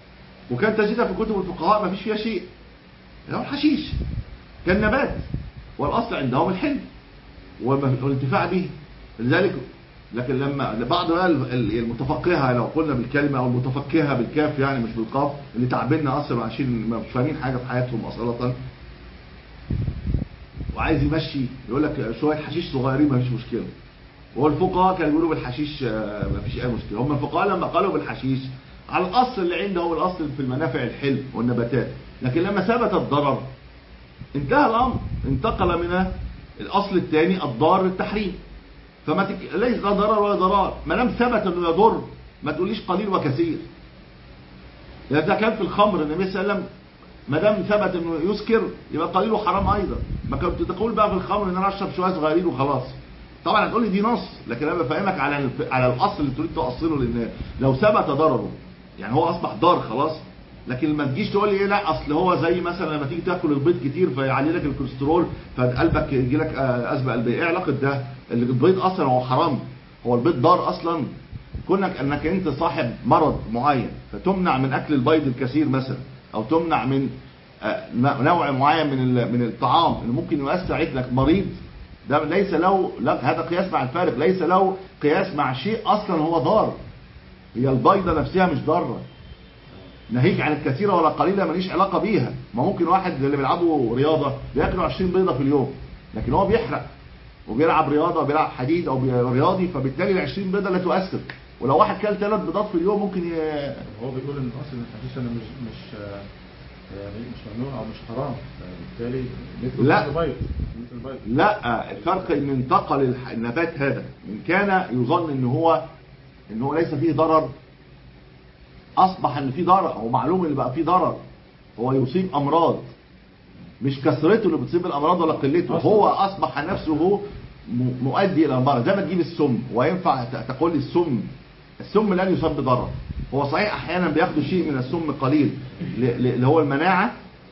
وكان تجدها في كتب الفقهاء ما فيش فيها شيء، يعني الحشيش كان نبات والأصل عندهم الحل والانتفاع به. لذلك لكن لما بعض المتفقهة، لو قلنا بالكلمة، أو المتفقهة بالكاف يعني مش بالقاف، اللي تعبنا أصلا عشان مش فاهمين حاجة في حياتهم أصلا، وعايز يمشي يقول لك شوية حشيش صغيرين ما فيش مشكلة. وهو الفقهاء كانوا يقولوا بالحشيش ما فيش أي مشكلة. هم الفقهاء لما قالوا بالحشيش على الأصل اللي عندهم، الأصل في المنافع الحل والنباتات، لكن لما ثبت الضرر انتهى الأمر، انتقل من الأصل الثاني الضار للتحريم. فما تك... ليس لا ضرر ولا ضرار، ما دام ثبت انه يضر ما تقوليش قليل وكثير. يعني ده كان في الخمر النبي صلى الله عليه وسلم ما دام ثبت انه يسكر يبقى قليل وحرام ايضا. ما كنت تقول بقى في الخمر ان انا اشرب شويه صغيرين وخلاص. طبعا هتقول لي دي نص، لكن انا بفهمك على الف... على الاصل اللي تريد توصله للناس. لو ثبت ضرره يعني هو اصبح ضار خلاص، لكن ما تجيش تقول لي ايه لا اصل هو زي مثلا لما تيجي تاكل البيض كتير فيعلي لك الكوليسترول فقلبك يجي لك ازمه قلبيه. ايه علاقه ده؟ البيض اصلا هو حرام، هو البيض ضار اصلا. كونك انك انت صاحب مرض معين فتمنع من اكل البيض الكثير مثلا، او تمنع من نوع معين من من الطعام اللي ممكن يؤثر عليك انك مريض، ده ليس له هذا قياس مع الفارق، ليس له قياس مع شيء اصلا هو ضار. هي البيضه نفسها مش ضاره، ناهيك عن الكثيره ولا قليله ماليش علاقه بيها. ما ممكن واحد اللي بيلعبوا رياضه بياكلوا عشرين بيضه في اليوم، لكن هو بيحرق وبيلعب رياضه وبيلعب حديد او رياضي، فبالتالي ال عشرين بيضه لا تؤثر. ولو واحد كل ثلاث بيضات في اليوم ممكن ي... هو بيقول ان اصل الحشيش انا مش مش يعني مش ممنوع او مش حرام، بالتالي لا مثل البيض. لا الفرق ان انتقل النبات هذا من كان يظن ان هو ان هو ليس فيه ضرر، اصبح ان فيه ضرر. هو معلوم اللي بقى فيه ضرر هو يصيب امراض، مش كثرته اللي بتصيب الامراض ولا قلته، هو اصبح نفسه مؤدي الى المرض. زي ما تجيب السم، وينفع تقول لي السم السم لن يصاب بضرر. هو صحيح احيانا بياخدوا شيء من السم قليل اللي هو المناعه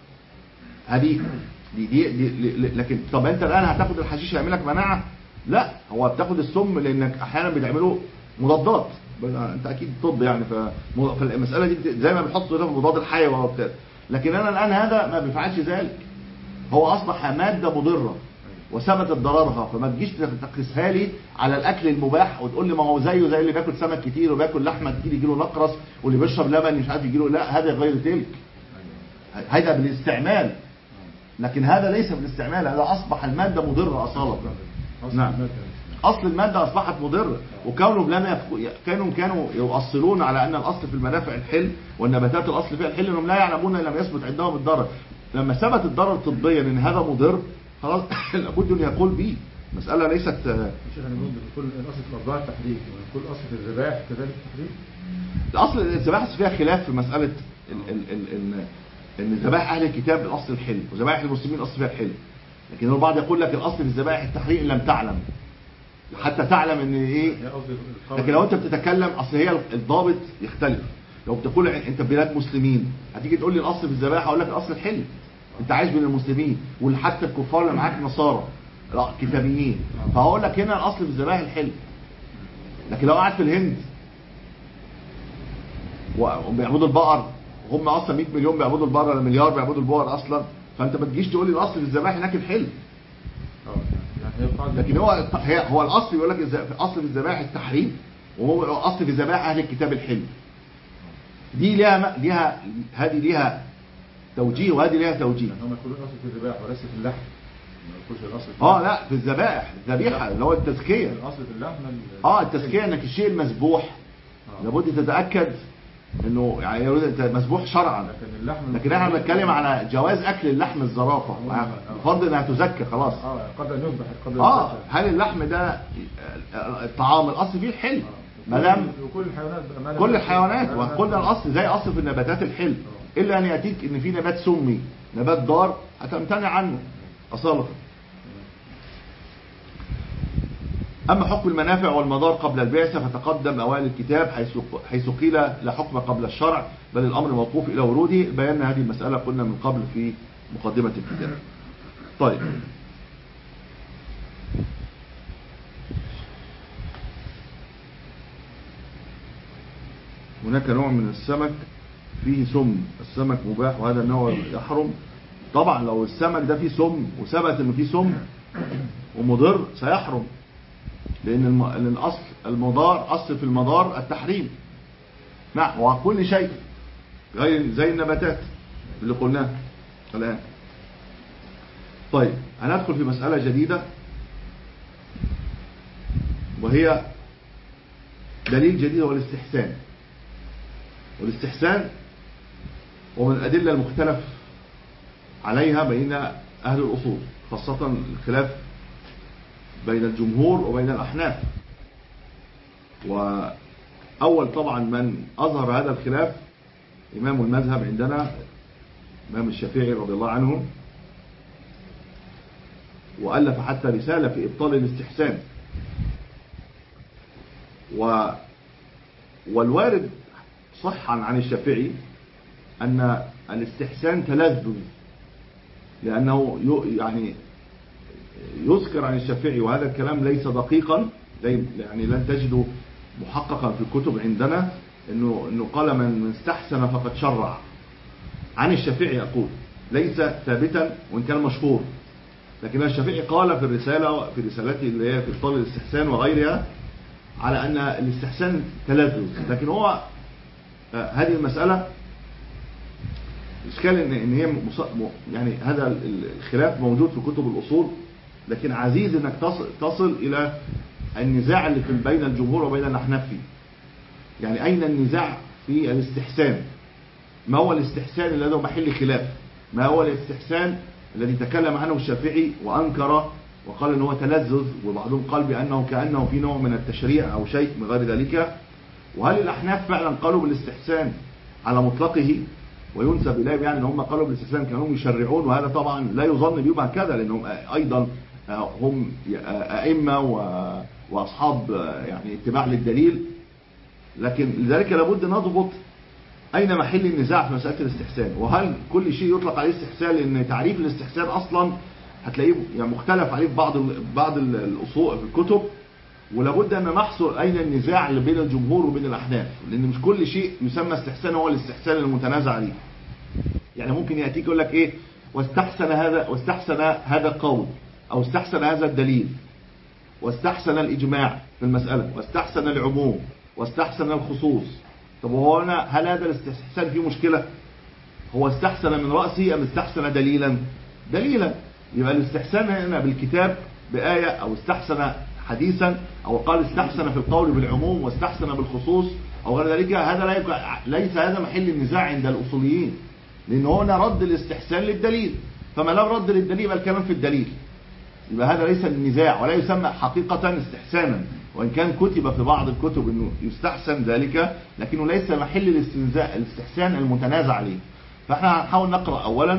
هذه دي, دي, دي لكن طب انت الان هتاخد الحشيش يعمل لك مناعه؟ لا، هو بتاخد السم لانك احيانا بتعمله مضادات. انت اكيد طب يعني، فالمساله دي زي ما بنحط في مضاد الحيوي وبتاع، لكن انا الان هذا ما بيفعلش ذلك. هو اصبح ماده مضره وثبتت ضررها، فما تجيش تقيسها لي على الاكل المباح وتقول لي ما هو زيه زي اللي بياكل سمك كتير وبياكل لحمه كتير يجي له نقرس، واللي بيشرب لبن مش عارف يجي له. لا، هذا غير تلك، هذا بالاستعمال، لكن هذا ليس بالاستعمال. هذا اصبح الماده مضره اصاله. نعم، اصل الماده اصبحت مضره. وكونهم لم كانوا كانوا يؤصلون على ان الاصل في المنافع الحل والنباتات الاصل فيها الحل، انهم لا يعلمون ان لم يثبت عندهم الضرر. لما ثبت الضرر طبيا ان هذا مضر خلاص لابد ان يقول به. مساله ليست شيخ انا بقول كل الاصل في الاربعه التحريم، كل اصل في الذبائح كذلك التحريم. الاصل الذبائح فيها خلاف في مساله ال ال ال ال ان ذبائح اهل الكتاب الاصل الحل وذبائح المسلمين الاصل فيها الحل، لكن البعض يقول لك الاصل في الذبائح التحريم ان لم تعلم، حتى تعلم ان ايه. لكن لو انت بتتكلم اصل هي الضابط يختلف. لو بتقول انت بلاد مسلمين هتيجي تقول لي الاصل في الذبائح، اقول لك الاصل الحل. انت عايش بين المسلمين وحتى الكفار اللي معاك نصارى كتابيين، فهقول لك هنا الاصل في الذبائح الحل. لكن لو قاعد في الهند وبيعبدوا البقر، وهم اصلا مئة مليون بيعبدوا البقر ولا مليار بيعبدوا البقر اصلا، فانت ما تجيش تقول لي الاصل في الذبائح هناك الحل. لكن هو هو الاصل يقول لك الاصل في الذبائح التحريم، وهو الاصل في الذبائح اهل الكتاب الحل. دي ليها ليها هذه ليها توجيه وهذه ليها توجيه. هم يقولون الاصل في الذبائح وليس في اللحم. ما يقولش الاصل اه لا، في الذبائح الذبيحه اللي هو التزكيه. الاصل في اللحم اه التزكيه انك الشيء المذبوح آه. لابد تتاكد انه يعني مذبوح شرعا. لكن اللحم لكن احنا بنتكلم على جواز اكل اللحم الزرافه، بفضل انها تزكى خلاص. اه قد ان يذبح قد اه هل اللحم ده الطعام الاصل فيه الحل؟ ما دام كل الحيوانات كل الحيوانات، وقلنا الاصل زي اصل في النباتات الحل، الا ان ياتيك ان في نبات سمي نبات ضار هتمتنع عنه اصاله. أما حكم المنافع والمضار قبل البعثة فتقدم أوائل الكتاب حيث حيث قيل لا حكم قبل الشرع بل الأمر موقوف إلى وروده. بينا هذه المسألة قلنا من قبل في مقدمة الكتاب. طيب، هناك نوع من السمك فيه سم، السمك مباح وهذا النوع يحرم. طبعا لو السمك ده فيه سم وثبت انه فيه سم ومضر سيحرم، لان الم... لان الاصل المضار، اصل في المضار التحريم. نعم، وكل شيء غير زي النباتات اللي قلناها الان. طيب هندخل في مسألة جديدة، وهي دليل جديد هو الاستحسان. والاستحسان ومن الأدلة المختلف عليها بين أهل الأصول، خاصة الخلاف بين الجمهور وبين الأحناف. وأول طبعا من أظهر هذا الخلاف إمام المذهب عندنا إمام الشافعي رضي الله عنه، وألف حتى رسالة في إبطال الاستحسان. و والوارد صحا عن الشافعي أن الاستحسان تلذذ، لأنه يعني يذكر عن الشافعي، وهذا الكلام ليس دقيقا، يعني لن تجده محققا في الكتب عندنا، إنه إنه قال من استحسن فقد شرع. عن الشافعي أقول ليس ثابتا وإن كان مشهور، لكن الشافعي قال في الرسالة في رسالته اللي هي في إبطال الاستحسان وغيرها على أن الاستحسان تلذذ. لكن هو هذه المسألة إشكال إن إن هي يعني هذا الخلاف موجود في كتب الأصول، لكن عزيز إنك تصل تصل إلى النزاع اللي في بين الجمهور وبين الأحناف فيه. يعني أين النزاع في الاستحسان؟ ما هو الاستحسان الذي هو محل خلاف؟ ما هو الاستحسان الذي تكلم عنه الشافعي وأنكر وقال إنه هو تلذذ، وبعضهم قال بأنه كأنه في نوع من التشريع أو شيء من غير ذلك؟ وهل الأحناف فعلا قالوا بالاستحسان على مطلقه وينسب إليهم يعني أن هم قالوا بالاستحسان كانوا يشرعون؟ وهذا طبعا لا يظن بهم هكذا، لأنهم أيضا هم أئمة وأصحاب يعني اتباع للدليل. لكن لذلك لابد نضبط أين محل النزاع في مسألة الاستحسان، وهل كل شيء يطلق عليه استحسان؟ لأن تعريف الاستحسان أصلا هتلاقيه يعني مختلف عليه في بعض بعض الأصول في الكتب، ولابد أن نحصر أين النزاع اللي بين الجمهور وبين الأحناف، لأن مش كل شيء يسمى استحسان هو الاستحسان المتنازع عليه. يعني ممكن يأتيك يقول لك إيه، واستحسن هذا واستحسن هذا القول، أو استحسن هذا الدليل، واستحسن الإجماع في المسألة، واستحسن العموم، واستحسن الخصوص. طب هو هنا هل هذا الاستحسان فيه مشكلة؟ هو استحسن من رأسه أم استحسن دليلا؟ دليلا. يبقى الاستحسان هنا بالكتاب بآية، أو استحسن حديثا، أو قال استحسن في القول بالعموم واستحسن بالخصوص أو غير ذلك، هذا ليس هذا محل النزاع عند الأصوليين، لأن هنا رد الاستحسان للدليل، فما لو رد للدليل يبقى الكلام في الدليل، يبقى هذا ليس النزاع ولا يسمى حقيقة استحسانا، وإن كان كتب في بعض الكتب أنه يستحسن ذلك، لكنه ليس محل الاستحسان المتنازع عليه. فاحنا هنحاول نقرأ أولا،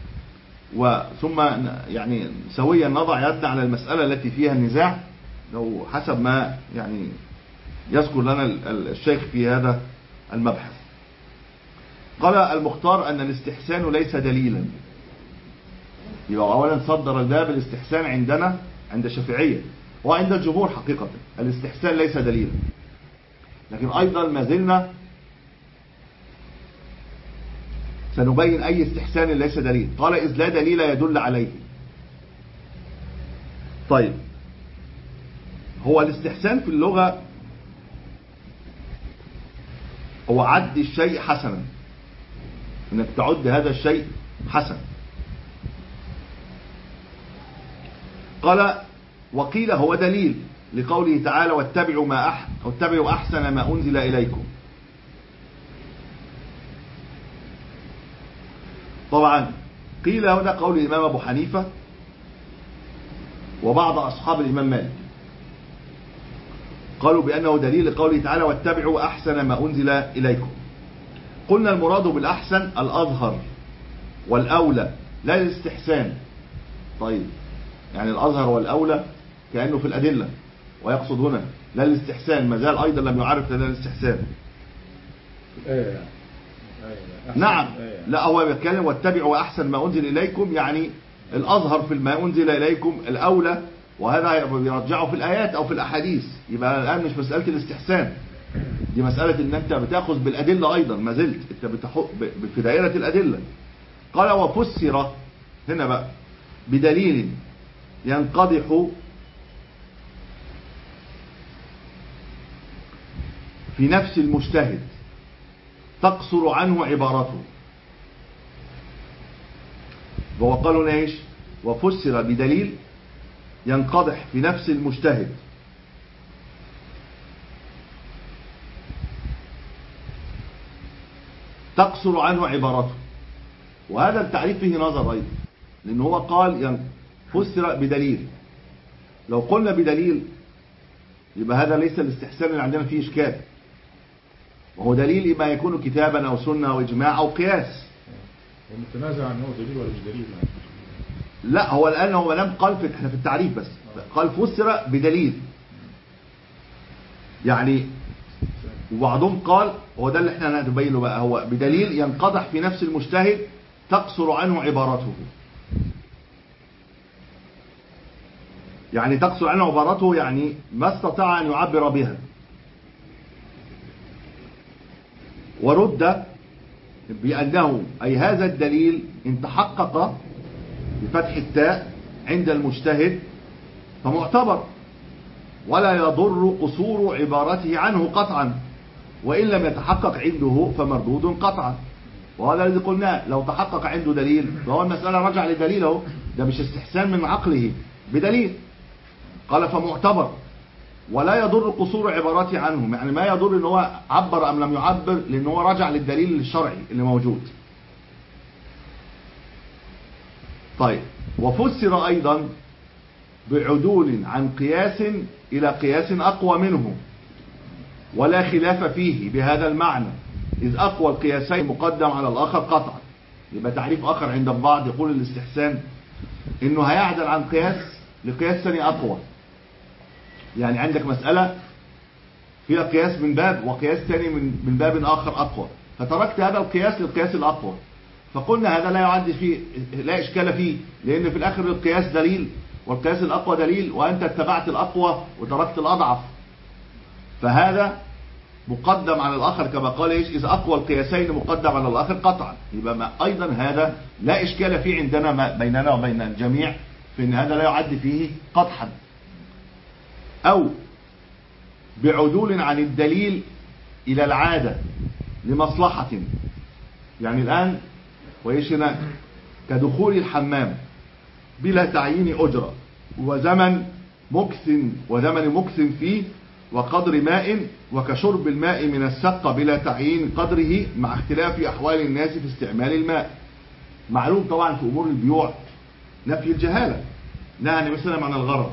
وثم يعني سويا نضع يدنا على المسألة التي فيها النزاع، لو حسب ما يعني يذكر لنا الشيخ في هذا المبحث. قال المختار أن الاستحسان ليس دليلا. يبقى أولا صدر الباب الاستحسان عندنا عند الشافعية وعند الجمهور حقيقة الاستحسان ليس دليلا، لكن أيضا ما زلنا سنبين أي استحسان ليس دليل. قال إذ لا دليل يدل عليه. طيب هو الاستحسان في اللغة هو عد الشيء حسنا، انك تعد هذا الشيء حسن. قال وقيل هو دليل لقوله تعالى واتبعوا ما أح واتبعوا أحسن ما أنزل إليكم. طبعا قيل هنا قول الإمام أبو حنيفة وبعض أصحاب الإمام مالك، قالوا بأنه دليل لقوله تعالى واتبعوا أحسن ما أنزل إليكم. قلنا المراد بالأحسن الأظهر والأولى لا الاستحسان. طيب يعني الأظهر والأولى كأنه في الأدلة، ويقصد هنا لا الاستحسان، ما زال أيضا لم يعرف لا الاستحسان. آية. نعم لا هو بيتكلم واتبعوا أحسن ما أنزل إليكم، يعني الأظهر في ما أنزل إليكم الأولى، وهذا بيرجعه في الآيات أو في الأحاديث. يبقى الآن مش مسألة الاستحسان، دي مسألة إن أنت بتأخذ بالأدلة أيضا، ما زلت أنت في دائرة الأدلة. قال وفسر هنا بقى بدليل ينقدح في نفس المجتهد تقصر عنه عبارته. وهو قالوا ايش؟ وفسر بدليل ينقدح في نفس المجتهد تقصر عنه عبارته. وهذا التعريف فيه نظر أيضا، لأنه هو قال فسر بدليل. لو قلنا بدليل يبقى هذا ليس الاستحسان اللي عندنا فيه إشكال، وهو دليل إما يكون كتابا أو سنة أو إجماع أو قياس. المتنازع عن هو دليل ولا مش دليل؟ لا، هو الآن هو لم قال في احنا في التعريف بس قال فسر بدليل، يعني وبعضهم قال هو ده اللي احنا هنبينه بقى، هو بدليل ينقدح في نفس المجتهد تقصر عنه عبارته. يعني تقصر عنه عبارته يعني ما استطاع أن يعبر بها. ورد بأنه أي هذا الدليل إن تحقق بفتح التاء عند المجتهد فمعتبر، ولا يضر قصور عبارته عنه قطعا، وإن لم يتحقق عنده فمردود قطعا. وهذا الذي قلناه، لو تحقق عنده دليل فهو المسألة رجع لدليله، ده مش استحسان من عقله بدليل. قال فمعتبر ولا يضر قصور عبارته عنه، يعني ما يضر ان هو عبر ام لم يعبر، لان هو رجع للدليل الشرعي اللي موجود. طيب، وفسر ايضا بعدول عن قياس الى قياس اقوى منه ولا خلاف فيه بهذا المعنى، إذ أقوى القياسين مقدم على الآخر قطعا. يبقى تعريف آخر عند البعض يقول الاستحسان إنه هيعدل عن قياس لقياس ثاني أقوى. يعني عندك مسألة فيها قياس من باب وقياس ثاني من من باب آخر أقوى، فتركت هذا القياس للقياس الأقوى، فقلنا هذا لا يعد فيه، لا إشكال فيه، لأن في الآخر القياس دليل والقياس الأقوى دليل، وأنت اتبعت الأقوى وتركت الأضعف، فهذا مقدم على الآخر كما قال إيش؟ إذا أقوى القياسين مقدم على الآخر قطعا. يبقى أيضا هذا لا إشكال فيه عندنا ما بيننا وبين الجميع في أن هذا لا يعد فيه قطعا. أو بعدول عن الدليل إلى العادة لمصلحة، يعني الآن وإيش هنا كدخول الحمام بلا تعيين أجرة وزمن مكث وزمن مكث فيه وقدر ماء، وكشرب الماء من السقة بلا تعيين قدره مع اختلاف أحوال الناس في استعمال الماء. معلوم طبعا في أمور البيوع نفي الجهالة، نهى مثلا عن الغرر،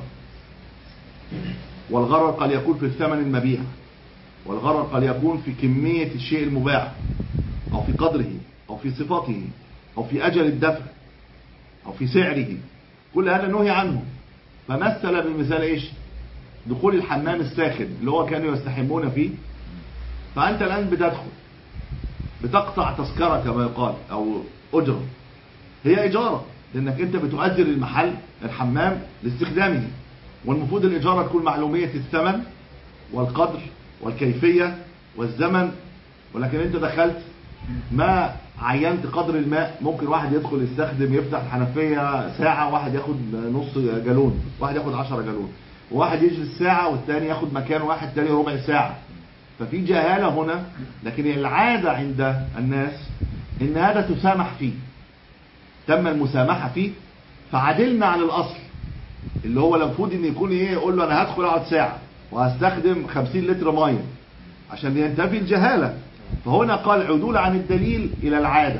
والغرر قد يكون في الثمن المبيع، والغرر قد يكون في كمية الشيء المباع أو في قدره أو في صفاته أو في أجل الدفع أو في سعره، كل هذا نهي عنه. فمثل بمثال إيش؟ دخول الحمام الساخن اللي هو كانوا يستحمون فيه. فأنت الآن بتدخل بتقطع تذكرة كما يقال أو أجرة، هي إجارة لأنك أنت بتؤجر المحل الحمام لاستخدامه، والمفروض الإجارة تكون معلومية الثمن والقدر والكيفية والزمن، ولكن أنت دخلت ما عينت قدر الماء. ممكن واحد يدخل يستخدم يفتح الحنفية ساعة، واحد ياخد نص جالون، واحد ياخد عشرة جالون، وواحد يجلس ساعة والثاني ياخد مكان واحد تاني ربع ساعة. ففي جهالة هنا، لكن العادة عند الناس ان هذا تسامح فيه، تم المسامحة فيه، فعدلنا عن الأصل اللي هو المفروض ان يكون ايه، يقول له انا هدخل اقعد ساعة وهستخدم خمسين لتر مية عشان ينتفي الجهالة. فهنا قال عدول عن الدليل الى العادة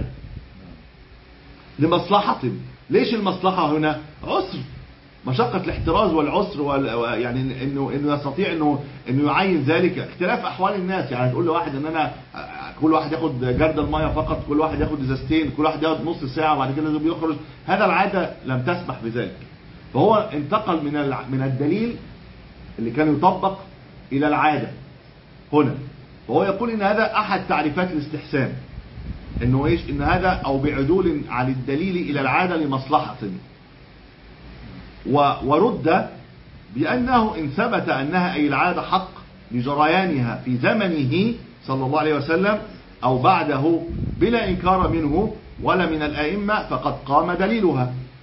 لمصلحة. ليش المصلحة هنا؟ عسر، مشقة الاحتراز والعسر وال... يعني انه انه يستطيع انه انه يعين ذلك، اختلاف احوال الناس. يعني تقول لواحد ان انا كل واحد ياخد جرد الميه فقط، كل واحد ياخد ازازتين، كل واحد ياخد نص ساعه وبعد كده لازم يخرج، هذا العاده لم تسمح بذلك. فهو انتقل من ال... من الدليل اللي كان يطبق الى العاده هنا. فهو يقول ان هذا احد تعريفات الاستحسان، انه ايش؟ ان هذا او بعدول عن الدليل الى العاده لمصلحه. ورد بأنه إن ثبت أنها أي العادة حق لجريانها في زمنه صلى الله عليه وسلم أو بعده بلا إنكار منه ولا من الأئمة فقد قام دليلها.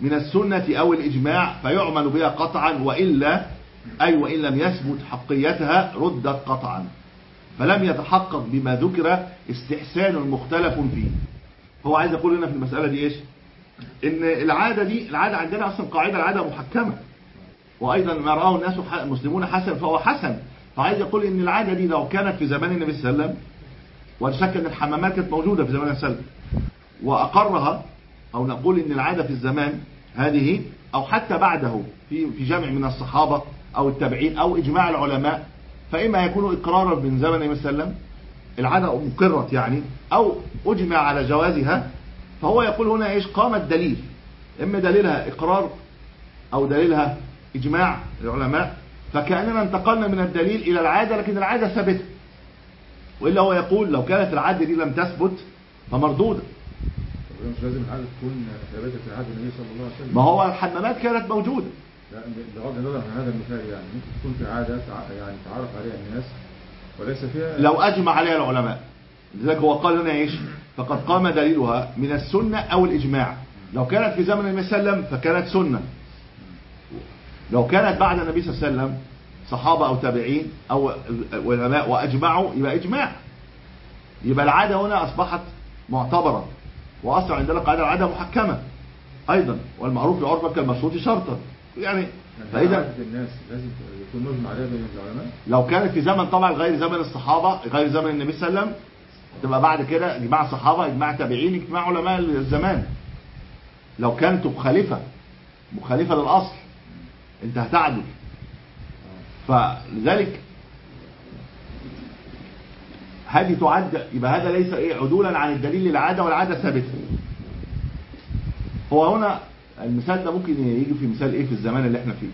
من السنة أو الإجماع فيعمل بها قطعا، وإلا أي وإن لم يثبت حقيتها ردت قطعا، فلم يتحقق بما ذكر استحسان مختلف فيه. هو عايز يقول لنا في المسألة دي إيش؟ إن العادة دي، العادة عندنا أصلا قاعدة العادة محكمة، وأيضا ما رآه الناس مسلمون حسن فهو حسن. فعايز يقول إن العادة دي لو كانت في زمان النبي صلى الله عليه وسلم، ولا شك أن الحمامات كانت موجودة في زمان النبي صلى الله عليه وسلم وأقرها، أو نقول إن العادة في الزمان هذه أو حتى بعده في في جمع من الصحابة أو التابعين أو إجماع العلماء، فإما يكون إقرارا من زمن النبي صلى الله عليه وسلم العادة مقرت يعني، أو أجمع على جوازها. فهو يقول هنا إيش؟ قام الدليل، إما دليلها إقرار أو دليلها إجماع العلماء، فكأننا انتقلنا من الدليل إلى العادة، لكن العادة ثابتة. وإلا هو يقول لو كانت العادة دي لم تثبت فمردودة. مش لازم العادة تكون ثابتة في عهد النبي صلى الله عليه وسلم. ما هو الحمامات كانت موجودة. لا، بغض النظر عن هذا المثال يعني ممكن تكون في عادة يعني تعرف عليها الناس وليس فيها، لو أجمع عليها العلماء. لذلك هو قال لنا إيش؟ فقد قام دليلها من السنة أو الإجماع. لو كانت في زمن النبي صلى الله عليه وسلم فكانت سنة، لو كانت بعد النبي صلى الله عليه وسلم صحابة أو تابعين أو علماء وأجمعوا يبقى إجماع. يبقى العادة هنا أصبحت معتبرة، وأصلا عندنا قاعدة العادة محكمة أيضا، والمعروف لعرفك كالمشروط شرطا يعني. فإذا الناس لازم يكون مجمع عليها بين العلماء. لو كانت في زمن طبعا غير زمن الصحابة، غير زمن النبي صلى الله عليه وسلم، تبقى بعد كده اجماع صحابة، اجماع تابعين، اجماع علماء الزمان. لو كانت مخالفة مخالفة للأصل انت هتعدل. فلذلك هذه تعد، يبقى هذا ليس ايه عدولا عن الدليل للعادة، والعادة ثابتة. هو هنا المثال ده ممكن يجي في مثال ايه في الزمان اللي احنا فيه.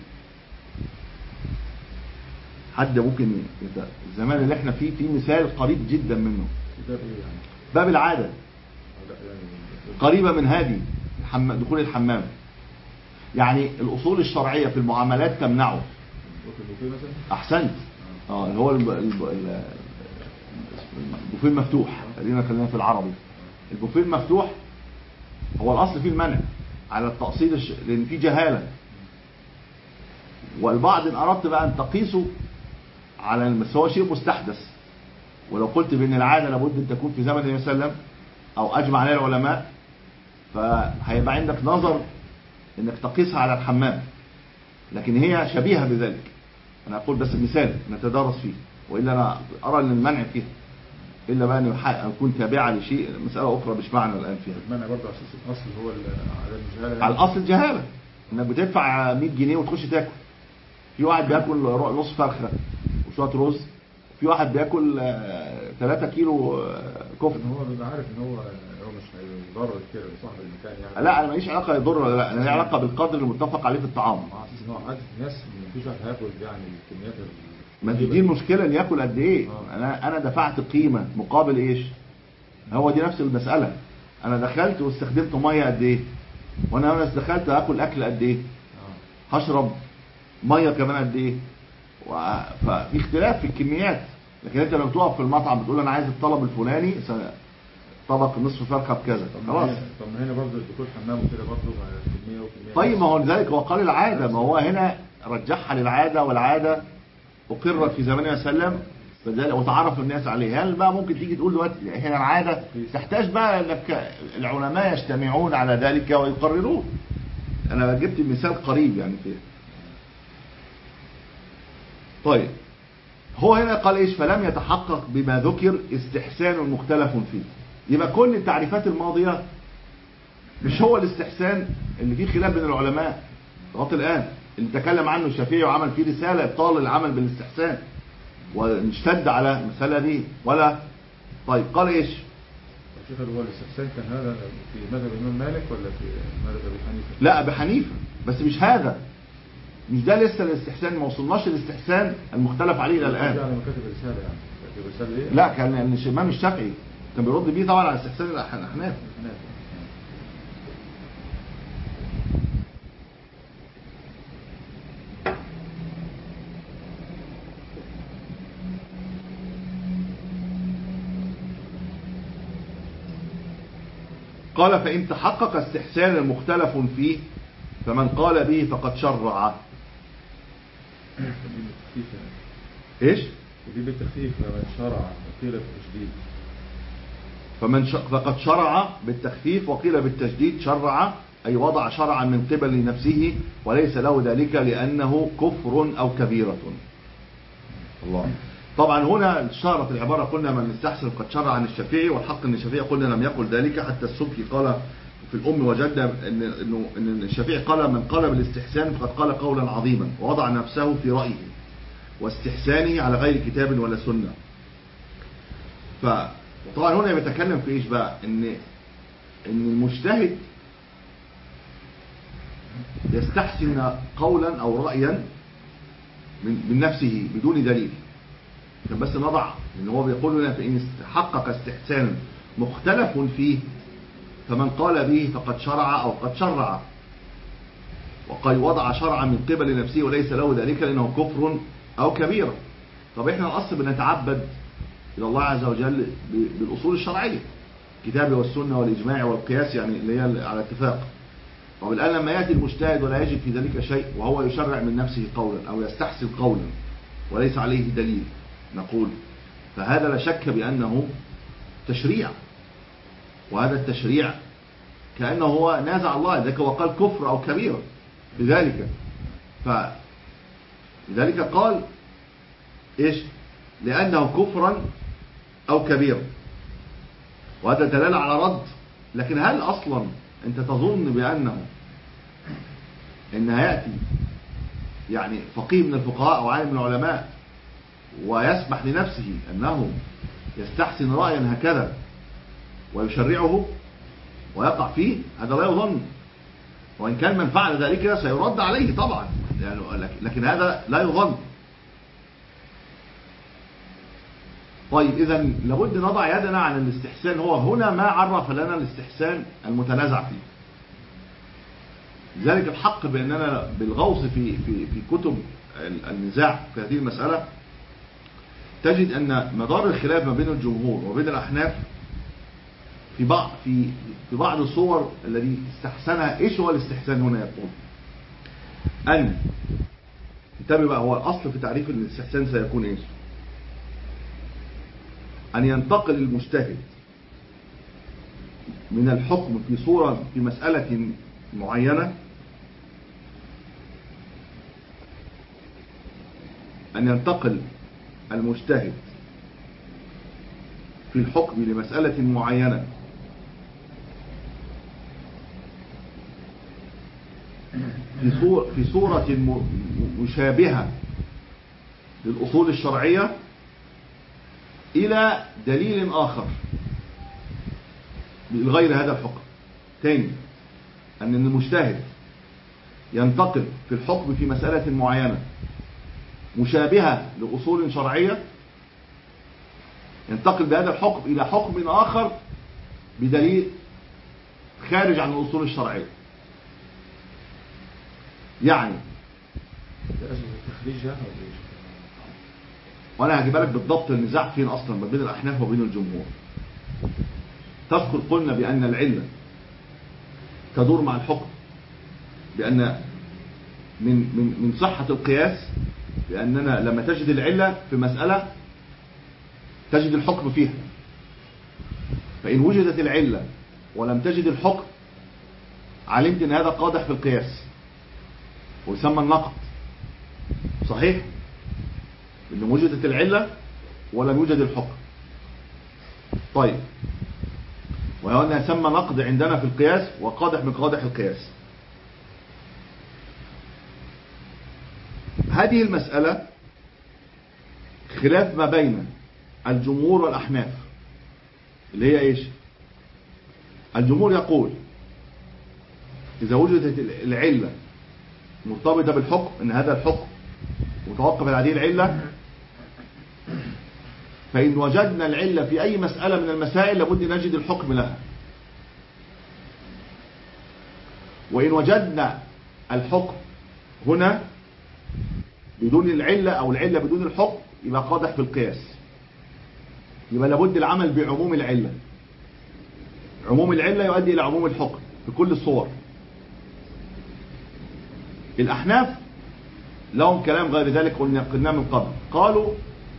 حد ممكن الزمان اللي احنا فيه في مثال قريب جدا منه، باب العادة قريبة من هذه دخول الحمام. يعني الأصول الشرعية في المعاملات تمنعه. أحسنت. اه اللي هو البوفيه المفتوح، خلينا خلينا في العربي. البوفيه المفتوح هو الأصل فيه المنع على التقصير الش... لأن فيه جهالة، والبعض إن أردت بقى أن تقيسه على بس هو شيء مستحدث. ولو قلت بأن العادة لابد أن تكون في زمن النبي صلى الله عليه وسلم أو أجمع عليها العلماء، فهيبقى عندك نظر انك تقيسها على الحمام، لكن هي شبيهة بذلك. انا اقول بس مثال نتدرس فيه، وإلا انا ارى ان المنع فيه الا بقى ان يكون تابعة لشيء، مسألة اخرى مش معنى الان فيها. المنع برضه على اساس الاصل هو على الجهالة، على الاصل الجهالة، انك بتدفع مية جنيه وتخش تاكل. في واحد بياكل نص فرخة وشوية رز، في واحد بياكل ثلاثة كيلو كفتة. هو بيبقى عارف ان هو هو مش هيضر كده لصاحب المكان يعني. لا انا ماليش علاقه يضر ولا لا، انا لي علاقه بالقدر المتفق عليه في الطعام. اه اساس ان هو عادة الناس مفيش واحد هياكل يعني الكميات. ما دي المشكله، ان ياكل قد ايه. آه. انا انا دفعت قيمه مقابل ايش؟ هو دي نفس المساله. انا دخلت واستخدمت ميه قد ايه، وانا انا دخلت اكل اكل قد ايه، آه. هشرب ميه كمان قد ايه. ففي اختلاف في الكميات. لكن انت لما تقف في المطعم بتقول انا عايز الطلب الفلاني طبق نصف فرخه بكذا، خلاص. طب ما هنا برضه الدكتور حمام وكده برضه كميه وكميه. طيب ما هو لذلك هو قال العاده، ما هو هنا رجحها للعاده، والعاده اقرت في زمان النبي صلى الله عليه وسلم فذلك وتعرف الناس عليه. هل بقى ممكن تيجي تقول دلوقتي هنا العاده تحتاج بقى انك العلماء يجتمعون على ذلك ويقررون؟ انا جبت مثال قريب يعني فيه. طيب هو هنا قال ايش؟ فلم يتحقق بما ذكر استحسان مختلف فيه. يبقى كل التعريفات الماضية مش هو الاستحسان اللي فيه خلاف بين العلماء لغايه الآن، اللي تكلم عنه الشافعي وعمل فيه رسالة ابطال العمل بالاستحسان ونشتد على المسألة دي ولا. طيب قال ايش؟ الشيخ هو الاستحسان كان هذا في مذهب الإمام مالك ولا في مذهب أبي حنيفة؟ لا أبي حنيفة، بس مش هذا، مش ده لسه الاستحسان، ما وصلناش الاستحسان المختلف عليه الى الان. يعني ما كاتب رساله يعني كاتب رساله ايه؟ لا كان الامام الشافعي كان بيرد بيه طبعا على استحسان الاحناف. قال فإن تحقق استحسان مختلف فيه فمن قال به فقد شرع. ايش؟ ودي بالتخفيف فمن شرع وقيل بالتشديد. فمن ش... فقد شرع بالتخفيف وقيل بالتشديد. شرع أي وضع شرعا من قبل نفسه وليس له ذلك لأنه كفر أو كبيرة. الله. طبعا هنا اشتهرت العبارة قلنا من استحسن قد شرع عن الشافعي، والحق أن الشافعي قلنا لم يقل ذلك. حتى السبكي قال في الأم وجدنا إن, إنه إن الشافعي قال من قال بالاستحسان فقد قال قولا عظيما ووضع نفسه في رأيه واستحسانه على غير كتاب ولا سنة. فطبعا هنا بيتكلم في إيش بقى؟ إن إن المجتهد يستحسن قولا أو رأيا من, من نفسه بدون دليل. عشان بس نضع ان هو بيقول لنا فإن حقق استحسانا مختلف فيه فمن قال به فقد شرع أو قد شرع وقد وضع شرعا من قبل نفسه وليس له ذلك لأنه كفر أو كبيرة. طب احنا الأصل بنتعبد إلى الله عز وجل بالأصول الشرعية، الكتاب والسنة والإجماع والقياس، يعني اللي هي على اتفاق. طب الآن لما يأتي المجتهد ولا يجد في ذلك شيء وهو يشرع من نفسه قولا أو يستحسن قولا وليس عليه دليل، نقول فهذا لا شك بأنه تشريع، وهذا التشريع كأنه هو نازع الله، ذلك هو قال كفر أو كبيرة. لذلك فلذلك قال إيش؟ لأنه كفرا أو كبيرة، وهذا دلالة على رد. لكن هل أصلا أنت تظن بأنه إن هيأتي يعني فقيه من الفقهاء أو عالم من العلماء ويسمح لنفسه أنه يستحسن رأيا هكذا ويشرعه ويقع فيه؟ هذا لا يظن، وإن كان من فعل ذلك سيرد عليه طبعا، يعني لكن هذا لا يظن. طيب إذا لابد نضع يدنا عن الاستحسان. هو هنا ما عرف لنا الاستحسان المتنازع فيه. لذلك الحق بأننا بالغوص في في في كتب النزاع في هذه المسألة تجد أن مدار الخلاف ما بين الجمهور وبين الأحناف في بعض في في بعض الصور التي استحسنها. إيش هو الاستحسان هنا؟ يقول أن انتبه بقى، هو الأصل في تعريف الاستحسان سيكون إيش؟ أن ينتقل المجتهد من الحكم في صورة في مسألة معينة أن ينتقل المجتهد في الحكم لمسألة معينة في صورة, في صورة مشابهة للأصول الشرعية إلى دليل آخر غير هذا الحكم. ثاني، أن المجتهد ينتقل في الحكم في مسألة معينة مشابهة لأصول شرعية، ينتقل بهذا الحكم إلى حكم آخر بدليل خارج عن الأصول الشرعية. يعني وأنا هجيب لك بالضبط النزاع فين أصلا ما بين الأحناف وبين الجمهور. تذكر قلنا بأن العلة تدور مع الحكم، بأن من من من صحة القياس بأننا لما تجد العلة في مسألة تجد الحكم فيها، فإن وجدت العلة ولم تجد الحكم علمت أن هذا قادح في القياس ويسمى النقض. صحيح؟ إن وجدت العلة ولم يوجد الحكم. طيب، وهنا يسمى نقض عندنا في القياس وقادح من قادح القياس. هذه المسألة خلاف ما بين الجمهور والأحناف، اللي هي إيش؟ الجمهور يقول إذا وجدت العلة مرتبطة بالحكم، إن هذا الحكم متوقف على هذه العلة، فإن وجدنا العلة في أي مسألة من المسائل لابد نجد الحكم لها. وإن وجدنا الحكم هنا بدون العلة أو العلة بدون الحكم يبقى قادح في القياس. يبقى لابد العمل بعموم العلة. عموم العلة يؤدي إلى عموم الحكم في كل الصور. الأحناف لهم كلام غير ذلك قلنا قلنا من قبل. قالوا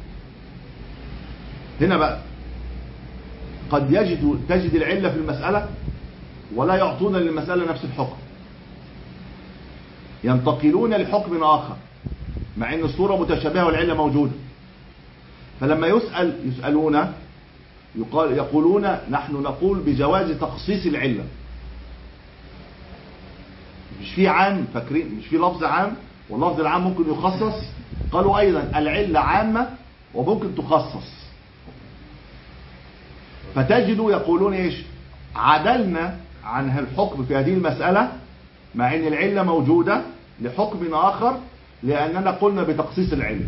هنا بقى قد يجد تجد العلة في المسألة ولا يعطون للمسألة نفس الحكم، ينتقلون لحكم آخر مع أن الصورة متشابهة والعلة موجودة. فلما يسأل يسألون يقال يقولون نحن نقول بجواز تخصيص العلة. مش في عام، فاكرين مش في لفظ عام واللفظ العام ممكن يخصص؟ قالوا أيضا العلة عامة وممكن تخصص. فتجدوا يقولون ايش؟ عدلنا عن الحكم في هذه المسألة مع ان العلة موجودة لحكم آخر لأننا قلنا بتخصيص العلة.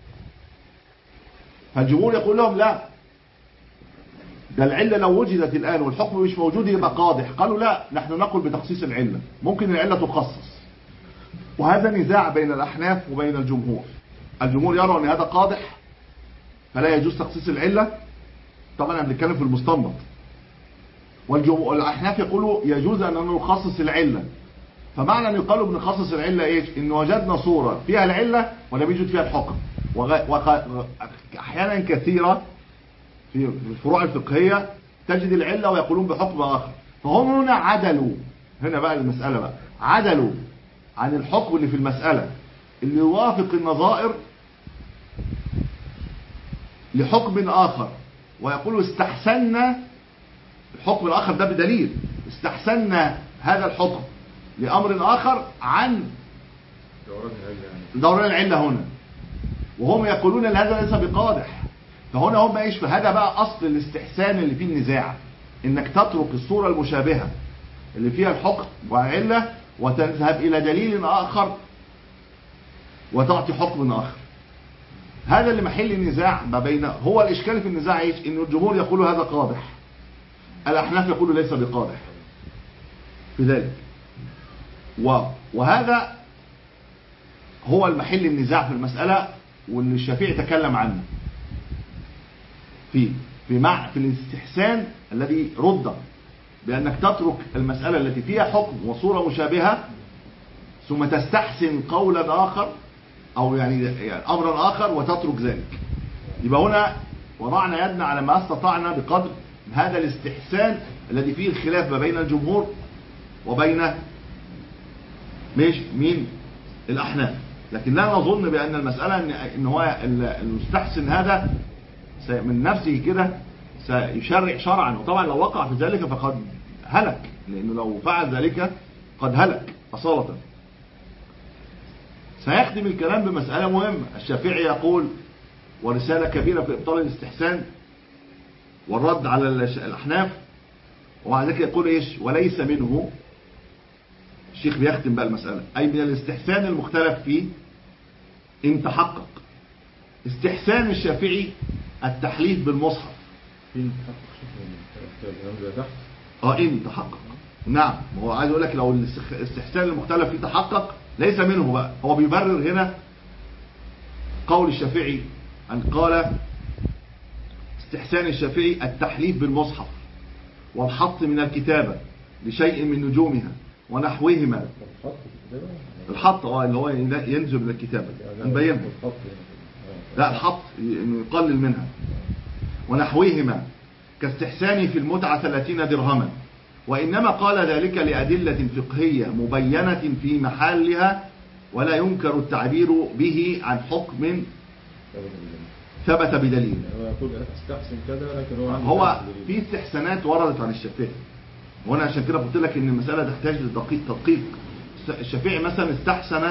فالجمهور يقول لهم لا، ده العلة لو وجدت الآن والحكم مش موجود يبقى قادح. قالوا لا، نحن نقول بتخصيص العلة، ممكن العلة تخصص. وهذا نزاع بين الأحناف وبين الجمهور. الجمهور يرى أن هذا قادح فلا يجوز تخصيص العلة، طبعا احنا بنتكلم في المستنبط. والأحناف يقولوا يجوز أن نخصص العلة. فمعنى أن يقالوا بنخصص العلة إيش؟ إن وجدنا صورة فيها العلة ولم يوجد فيها الحكم. وأحيانا كثيرة في الفروع الفقهية تجد العلة ويقولون بحكم آخر. فهم هنا عدلوا، هنا بقى المسألة بقى عدلوا عن الحكم اللي في المسألة اللي يوافق النظائر لحكم آخر، ويقولوا استحسنا الحكم الآخر ده بدليل، استحسنا هذا الحكم لأمر آخر عن دوران العلة هنا، وهم يقولون ان هذا ليس بقادح. فهنا هم ايش؟ فهذا بقى اصل الاستحسان اللي فيه النزاع، انك تترك الصورة المشابهة اللي فيها الحكم والعلة وتذهب الى دليل اخر وتعطي حكم اخر. هذا اللي محل النزاع ما بين، هو الاشكال في النزاع ايش؟ ان الجمهور يقولوا هذا قادح، الاحناف يقولوا ليس بقادح في ذلك. وهذا هو المحل النزاع في المسألة، واللي الشافعي تكلم عنه في في مع في الاستحسان الذي رد بأنك تترك المسألة التي فيها حكم وصورة مشابهة ثم تستحسن قولا آخر أو يعني أمرا آخر وتترك ذلك. يبقى هنا وضعنا يدنا على ما استطعنا بقدر هذا الاستحسان الذي فيه الخلاف ما بين الجمهور وبين مش مين الأحناف. لكن لا نظن بأن المسألة إن, إن هو المستحسن هذا من نفسه كده سيشرع شرعا، وطبعا لو وقع في ذلك فقد هلك، لأنه لو فعل ذلك قد هلك أصالة. سيختم الكلام بمسألة مهمة. الشافعي يقول ورسالة كبيرة في إبطال الاستحسان والرد على الأحناف، وبعد ذلك يقول إيش؟ وليس منه، الشيخ بيختم بقى المسألة، أي من الاستحسان المختلف فيه إن تحقق. استحسان الشافعي التحليف بالمصحف. اه إن تحقق، نعم. هو عايز يقول لك لو الاستحسان المختلف فيه تحقق ليس منه بقى. هو بيبرر هنا قول الشافعي أن قال استحسان الشافعي التحليف بالمصحف والحط من الكتابة لشيء من نجومها ونحوهما. الحط اه اللي هو ينزل من الكتابة نبينها. لا الحط يقلل منها. ونحوهما كاستحساني في المتعة ثلاثين درهما. وإنما قال ذلك لأدلة فقهية مبينة في محلها ولا ينكر التعبير به عن حكم ثبت بدليل. هو في استحسانات وردت عن الشافعي، وانا عشان كده قلت لك ان المسألة تحتاج لدقيق تدقيق. الشافعي مثلا استحسن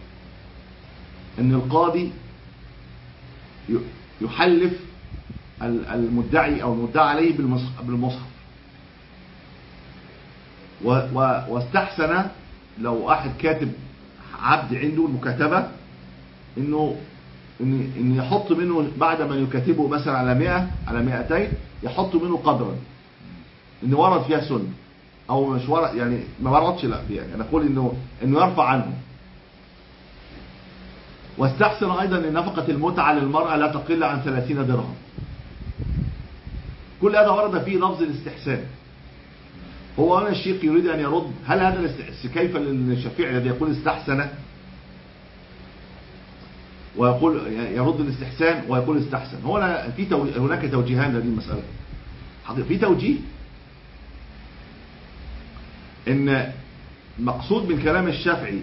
ان القاضي يحلف المدعي او المدعى عليه بالمصحف، واستحسن لو واحد كاتب عبد عنده المكاتبة انه ان ان يحط منه بعد ما يكاتبه مثلا على مئة على مئتين يحط منه قدرا ان ورد فيها سنة او مش ورد، يعني ما وردش لا يعني انا اقول انه انه يرفع عنه. واستحسن ايضا ان نفقة المتعة للمرأة لا تقل عن ثلاثين درهم. كل هذا ورد فيه لفظ الاستحسان. هو هنا الشيخ يريد ان يرد هل هذا كيف للشافعي الذي يقول استحسن ويقول يرد الاستحسان ويقول استحسن. هنا في تو... هناك توجيهان لهذه المسألة. في توجيه ان مقصود من كلام الشافعي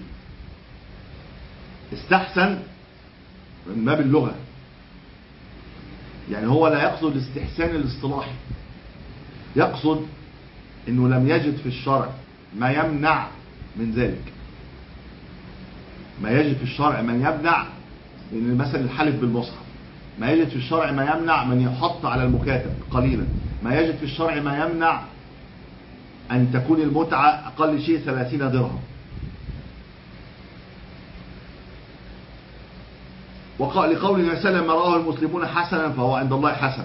استحسن من باب اللغة، يعني هو لا يقصد الاستحسان الاصطلاحي، يقصد انه لم يجد في الشرع ما يمنع من ذلك، ما يجد في الشرع من يمنع من مثلا الحلف بالمصحف، ما يجد في الشرع ما يمنع من يحط على المكاتب قليلا، ما يجد في الشرع ما يمنع أن تكون المتعة أقل شيء ثلاثين درهم. وقال لقول النبي صلى الله عليه وسلم ما رآه المسلمون حسنا فهو عند الله حسن.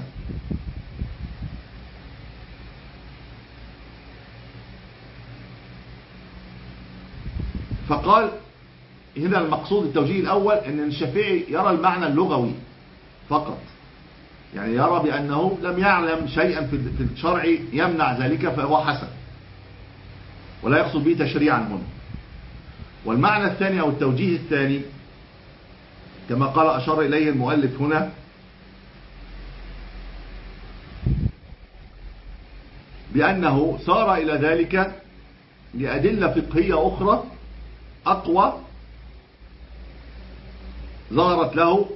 فقال هنا المقصود التوجيه الأول أن الشافعي يرى المعنى اللغوي فقط، يعني يرى بأنه لم يعلم شيئا في الشرع يمنع ذلك فهو حسن، ولا يقصد به تشريعا هنا. والمعنى الثاني أو التوجيه الثاني كما قال أشار إليه المؤلف هنا، بأنه سار إلى ذلك لأدلة فقهية أخرى أقوى ظهرت له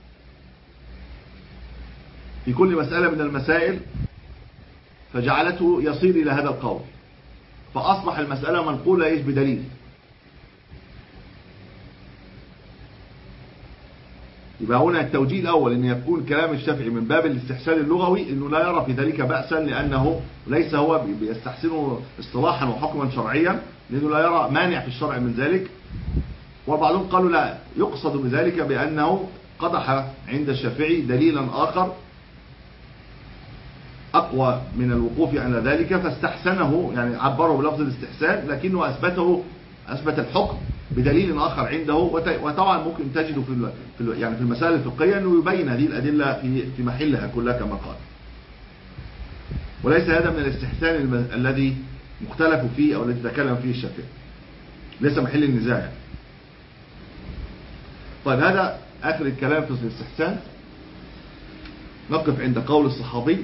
في كل مسألة من المسائل فجعلته يصير إلى هذا القول، فأصبح المسألة منقولة إيش بدليل. يبقى هنا التوجيه الأول أن يكون كلام الشافعي من باب الاستحسان اللغوي، أنه لا يرى في ذلك بأسا لأنه ليس هو بيستحسنه اصطلاحا وحكما شرعيا، لأنه لا يرى مانع في الشرع من ذلك. وبعضهم قالوا لا، يقصد بذلك بأنه قدح عند الشافعي دليلا آخر أقوى من الوقوف على ذلك فاستحسنه، يعني عبره بلفظ الاستحسان لكنه أثبته أثبت الحكم بدليل آخر عنده. وطبعا ممكن تجده في يعني في المسائل الفقهية أنه يبين هذه الأدلة في في محلها كلها كما قال. وليس هذا من الاستحسان الذي مختلف فيه أو الذي تكلم فيه الشافعي، ليس محل النزاع يعني. طيب هذا آخر الكلام في الاستحسان. نقف عند قول الصحابي،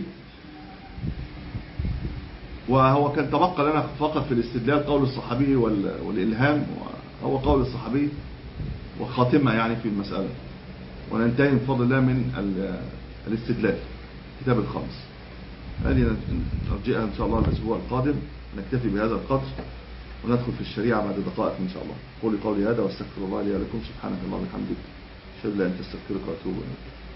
وهو كان تبقى لنا فقط في الاستدلال قول الصحابي والإلهام، وهو قول الصحابي وخاتمة يعني في المسألة، وننتهي من فضل الله من الاستدلال كتاب الخامس. هذه نرجئها إن شاء الله الأسبوع القادم، نكتفي بهذا القدر وندخل في الشريعة بعد دقائق إن شاء الله. قولي قولي هذا واستغفر الله لي ولكم، سبحانك اللهم وبحمدك أشهد أن لا إله إلا أنت أستغفرك وأتوب إليك.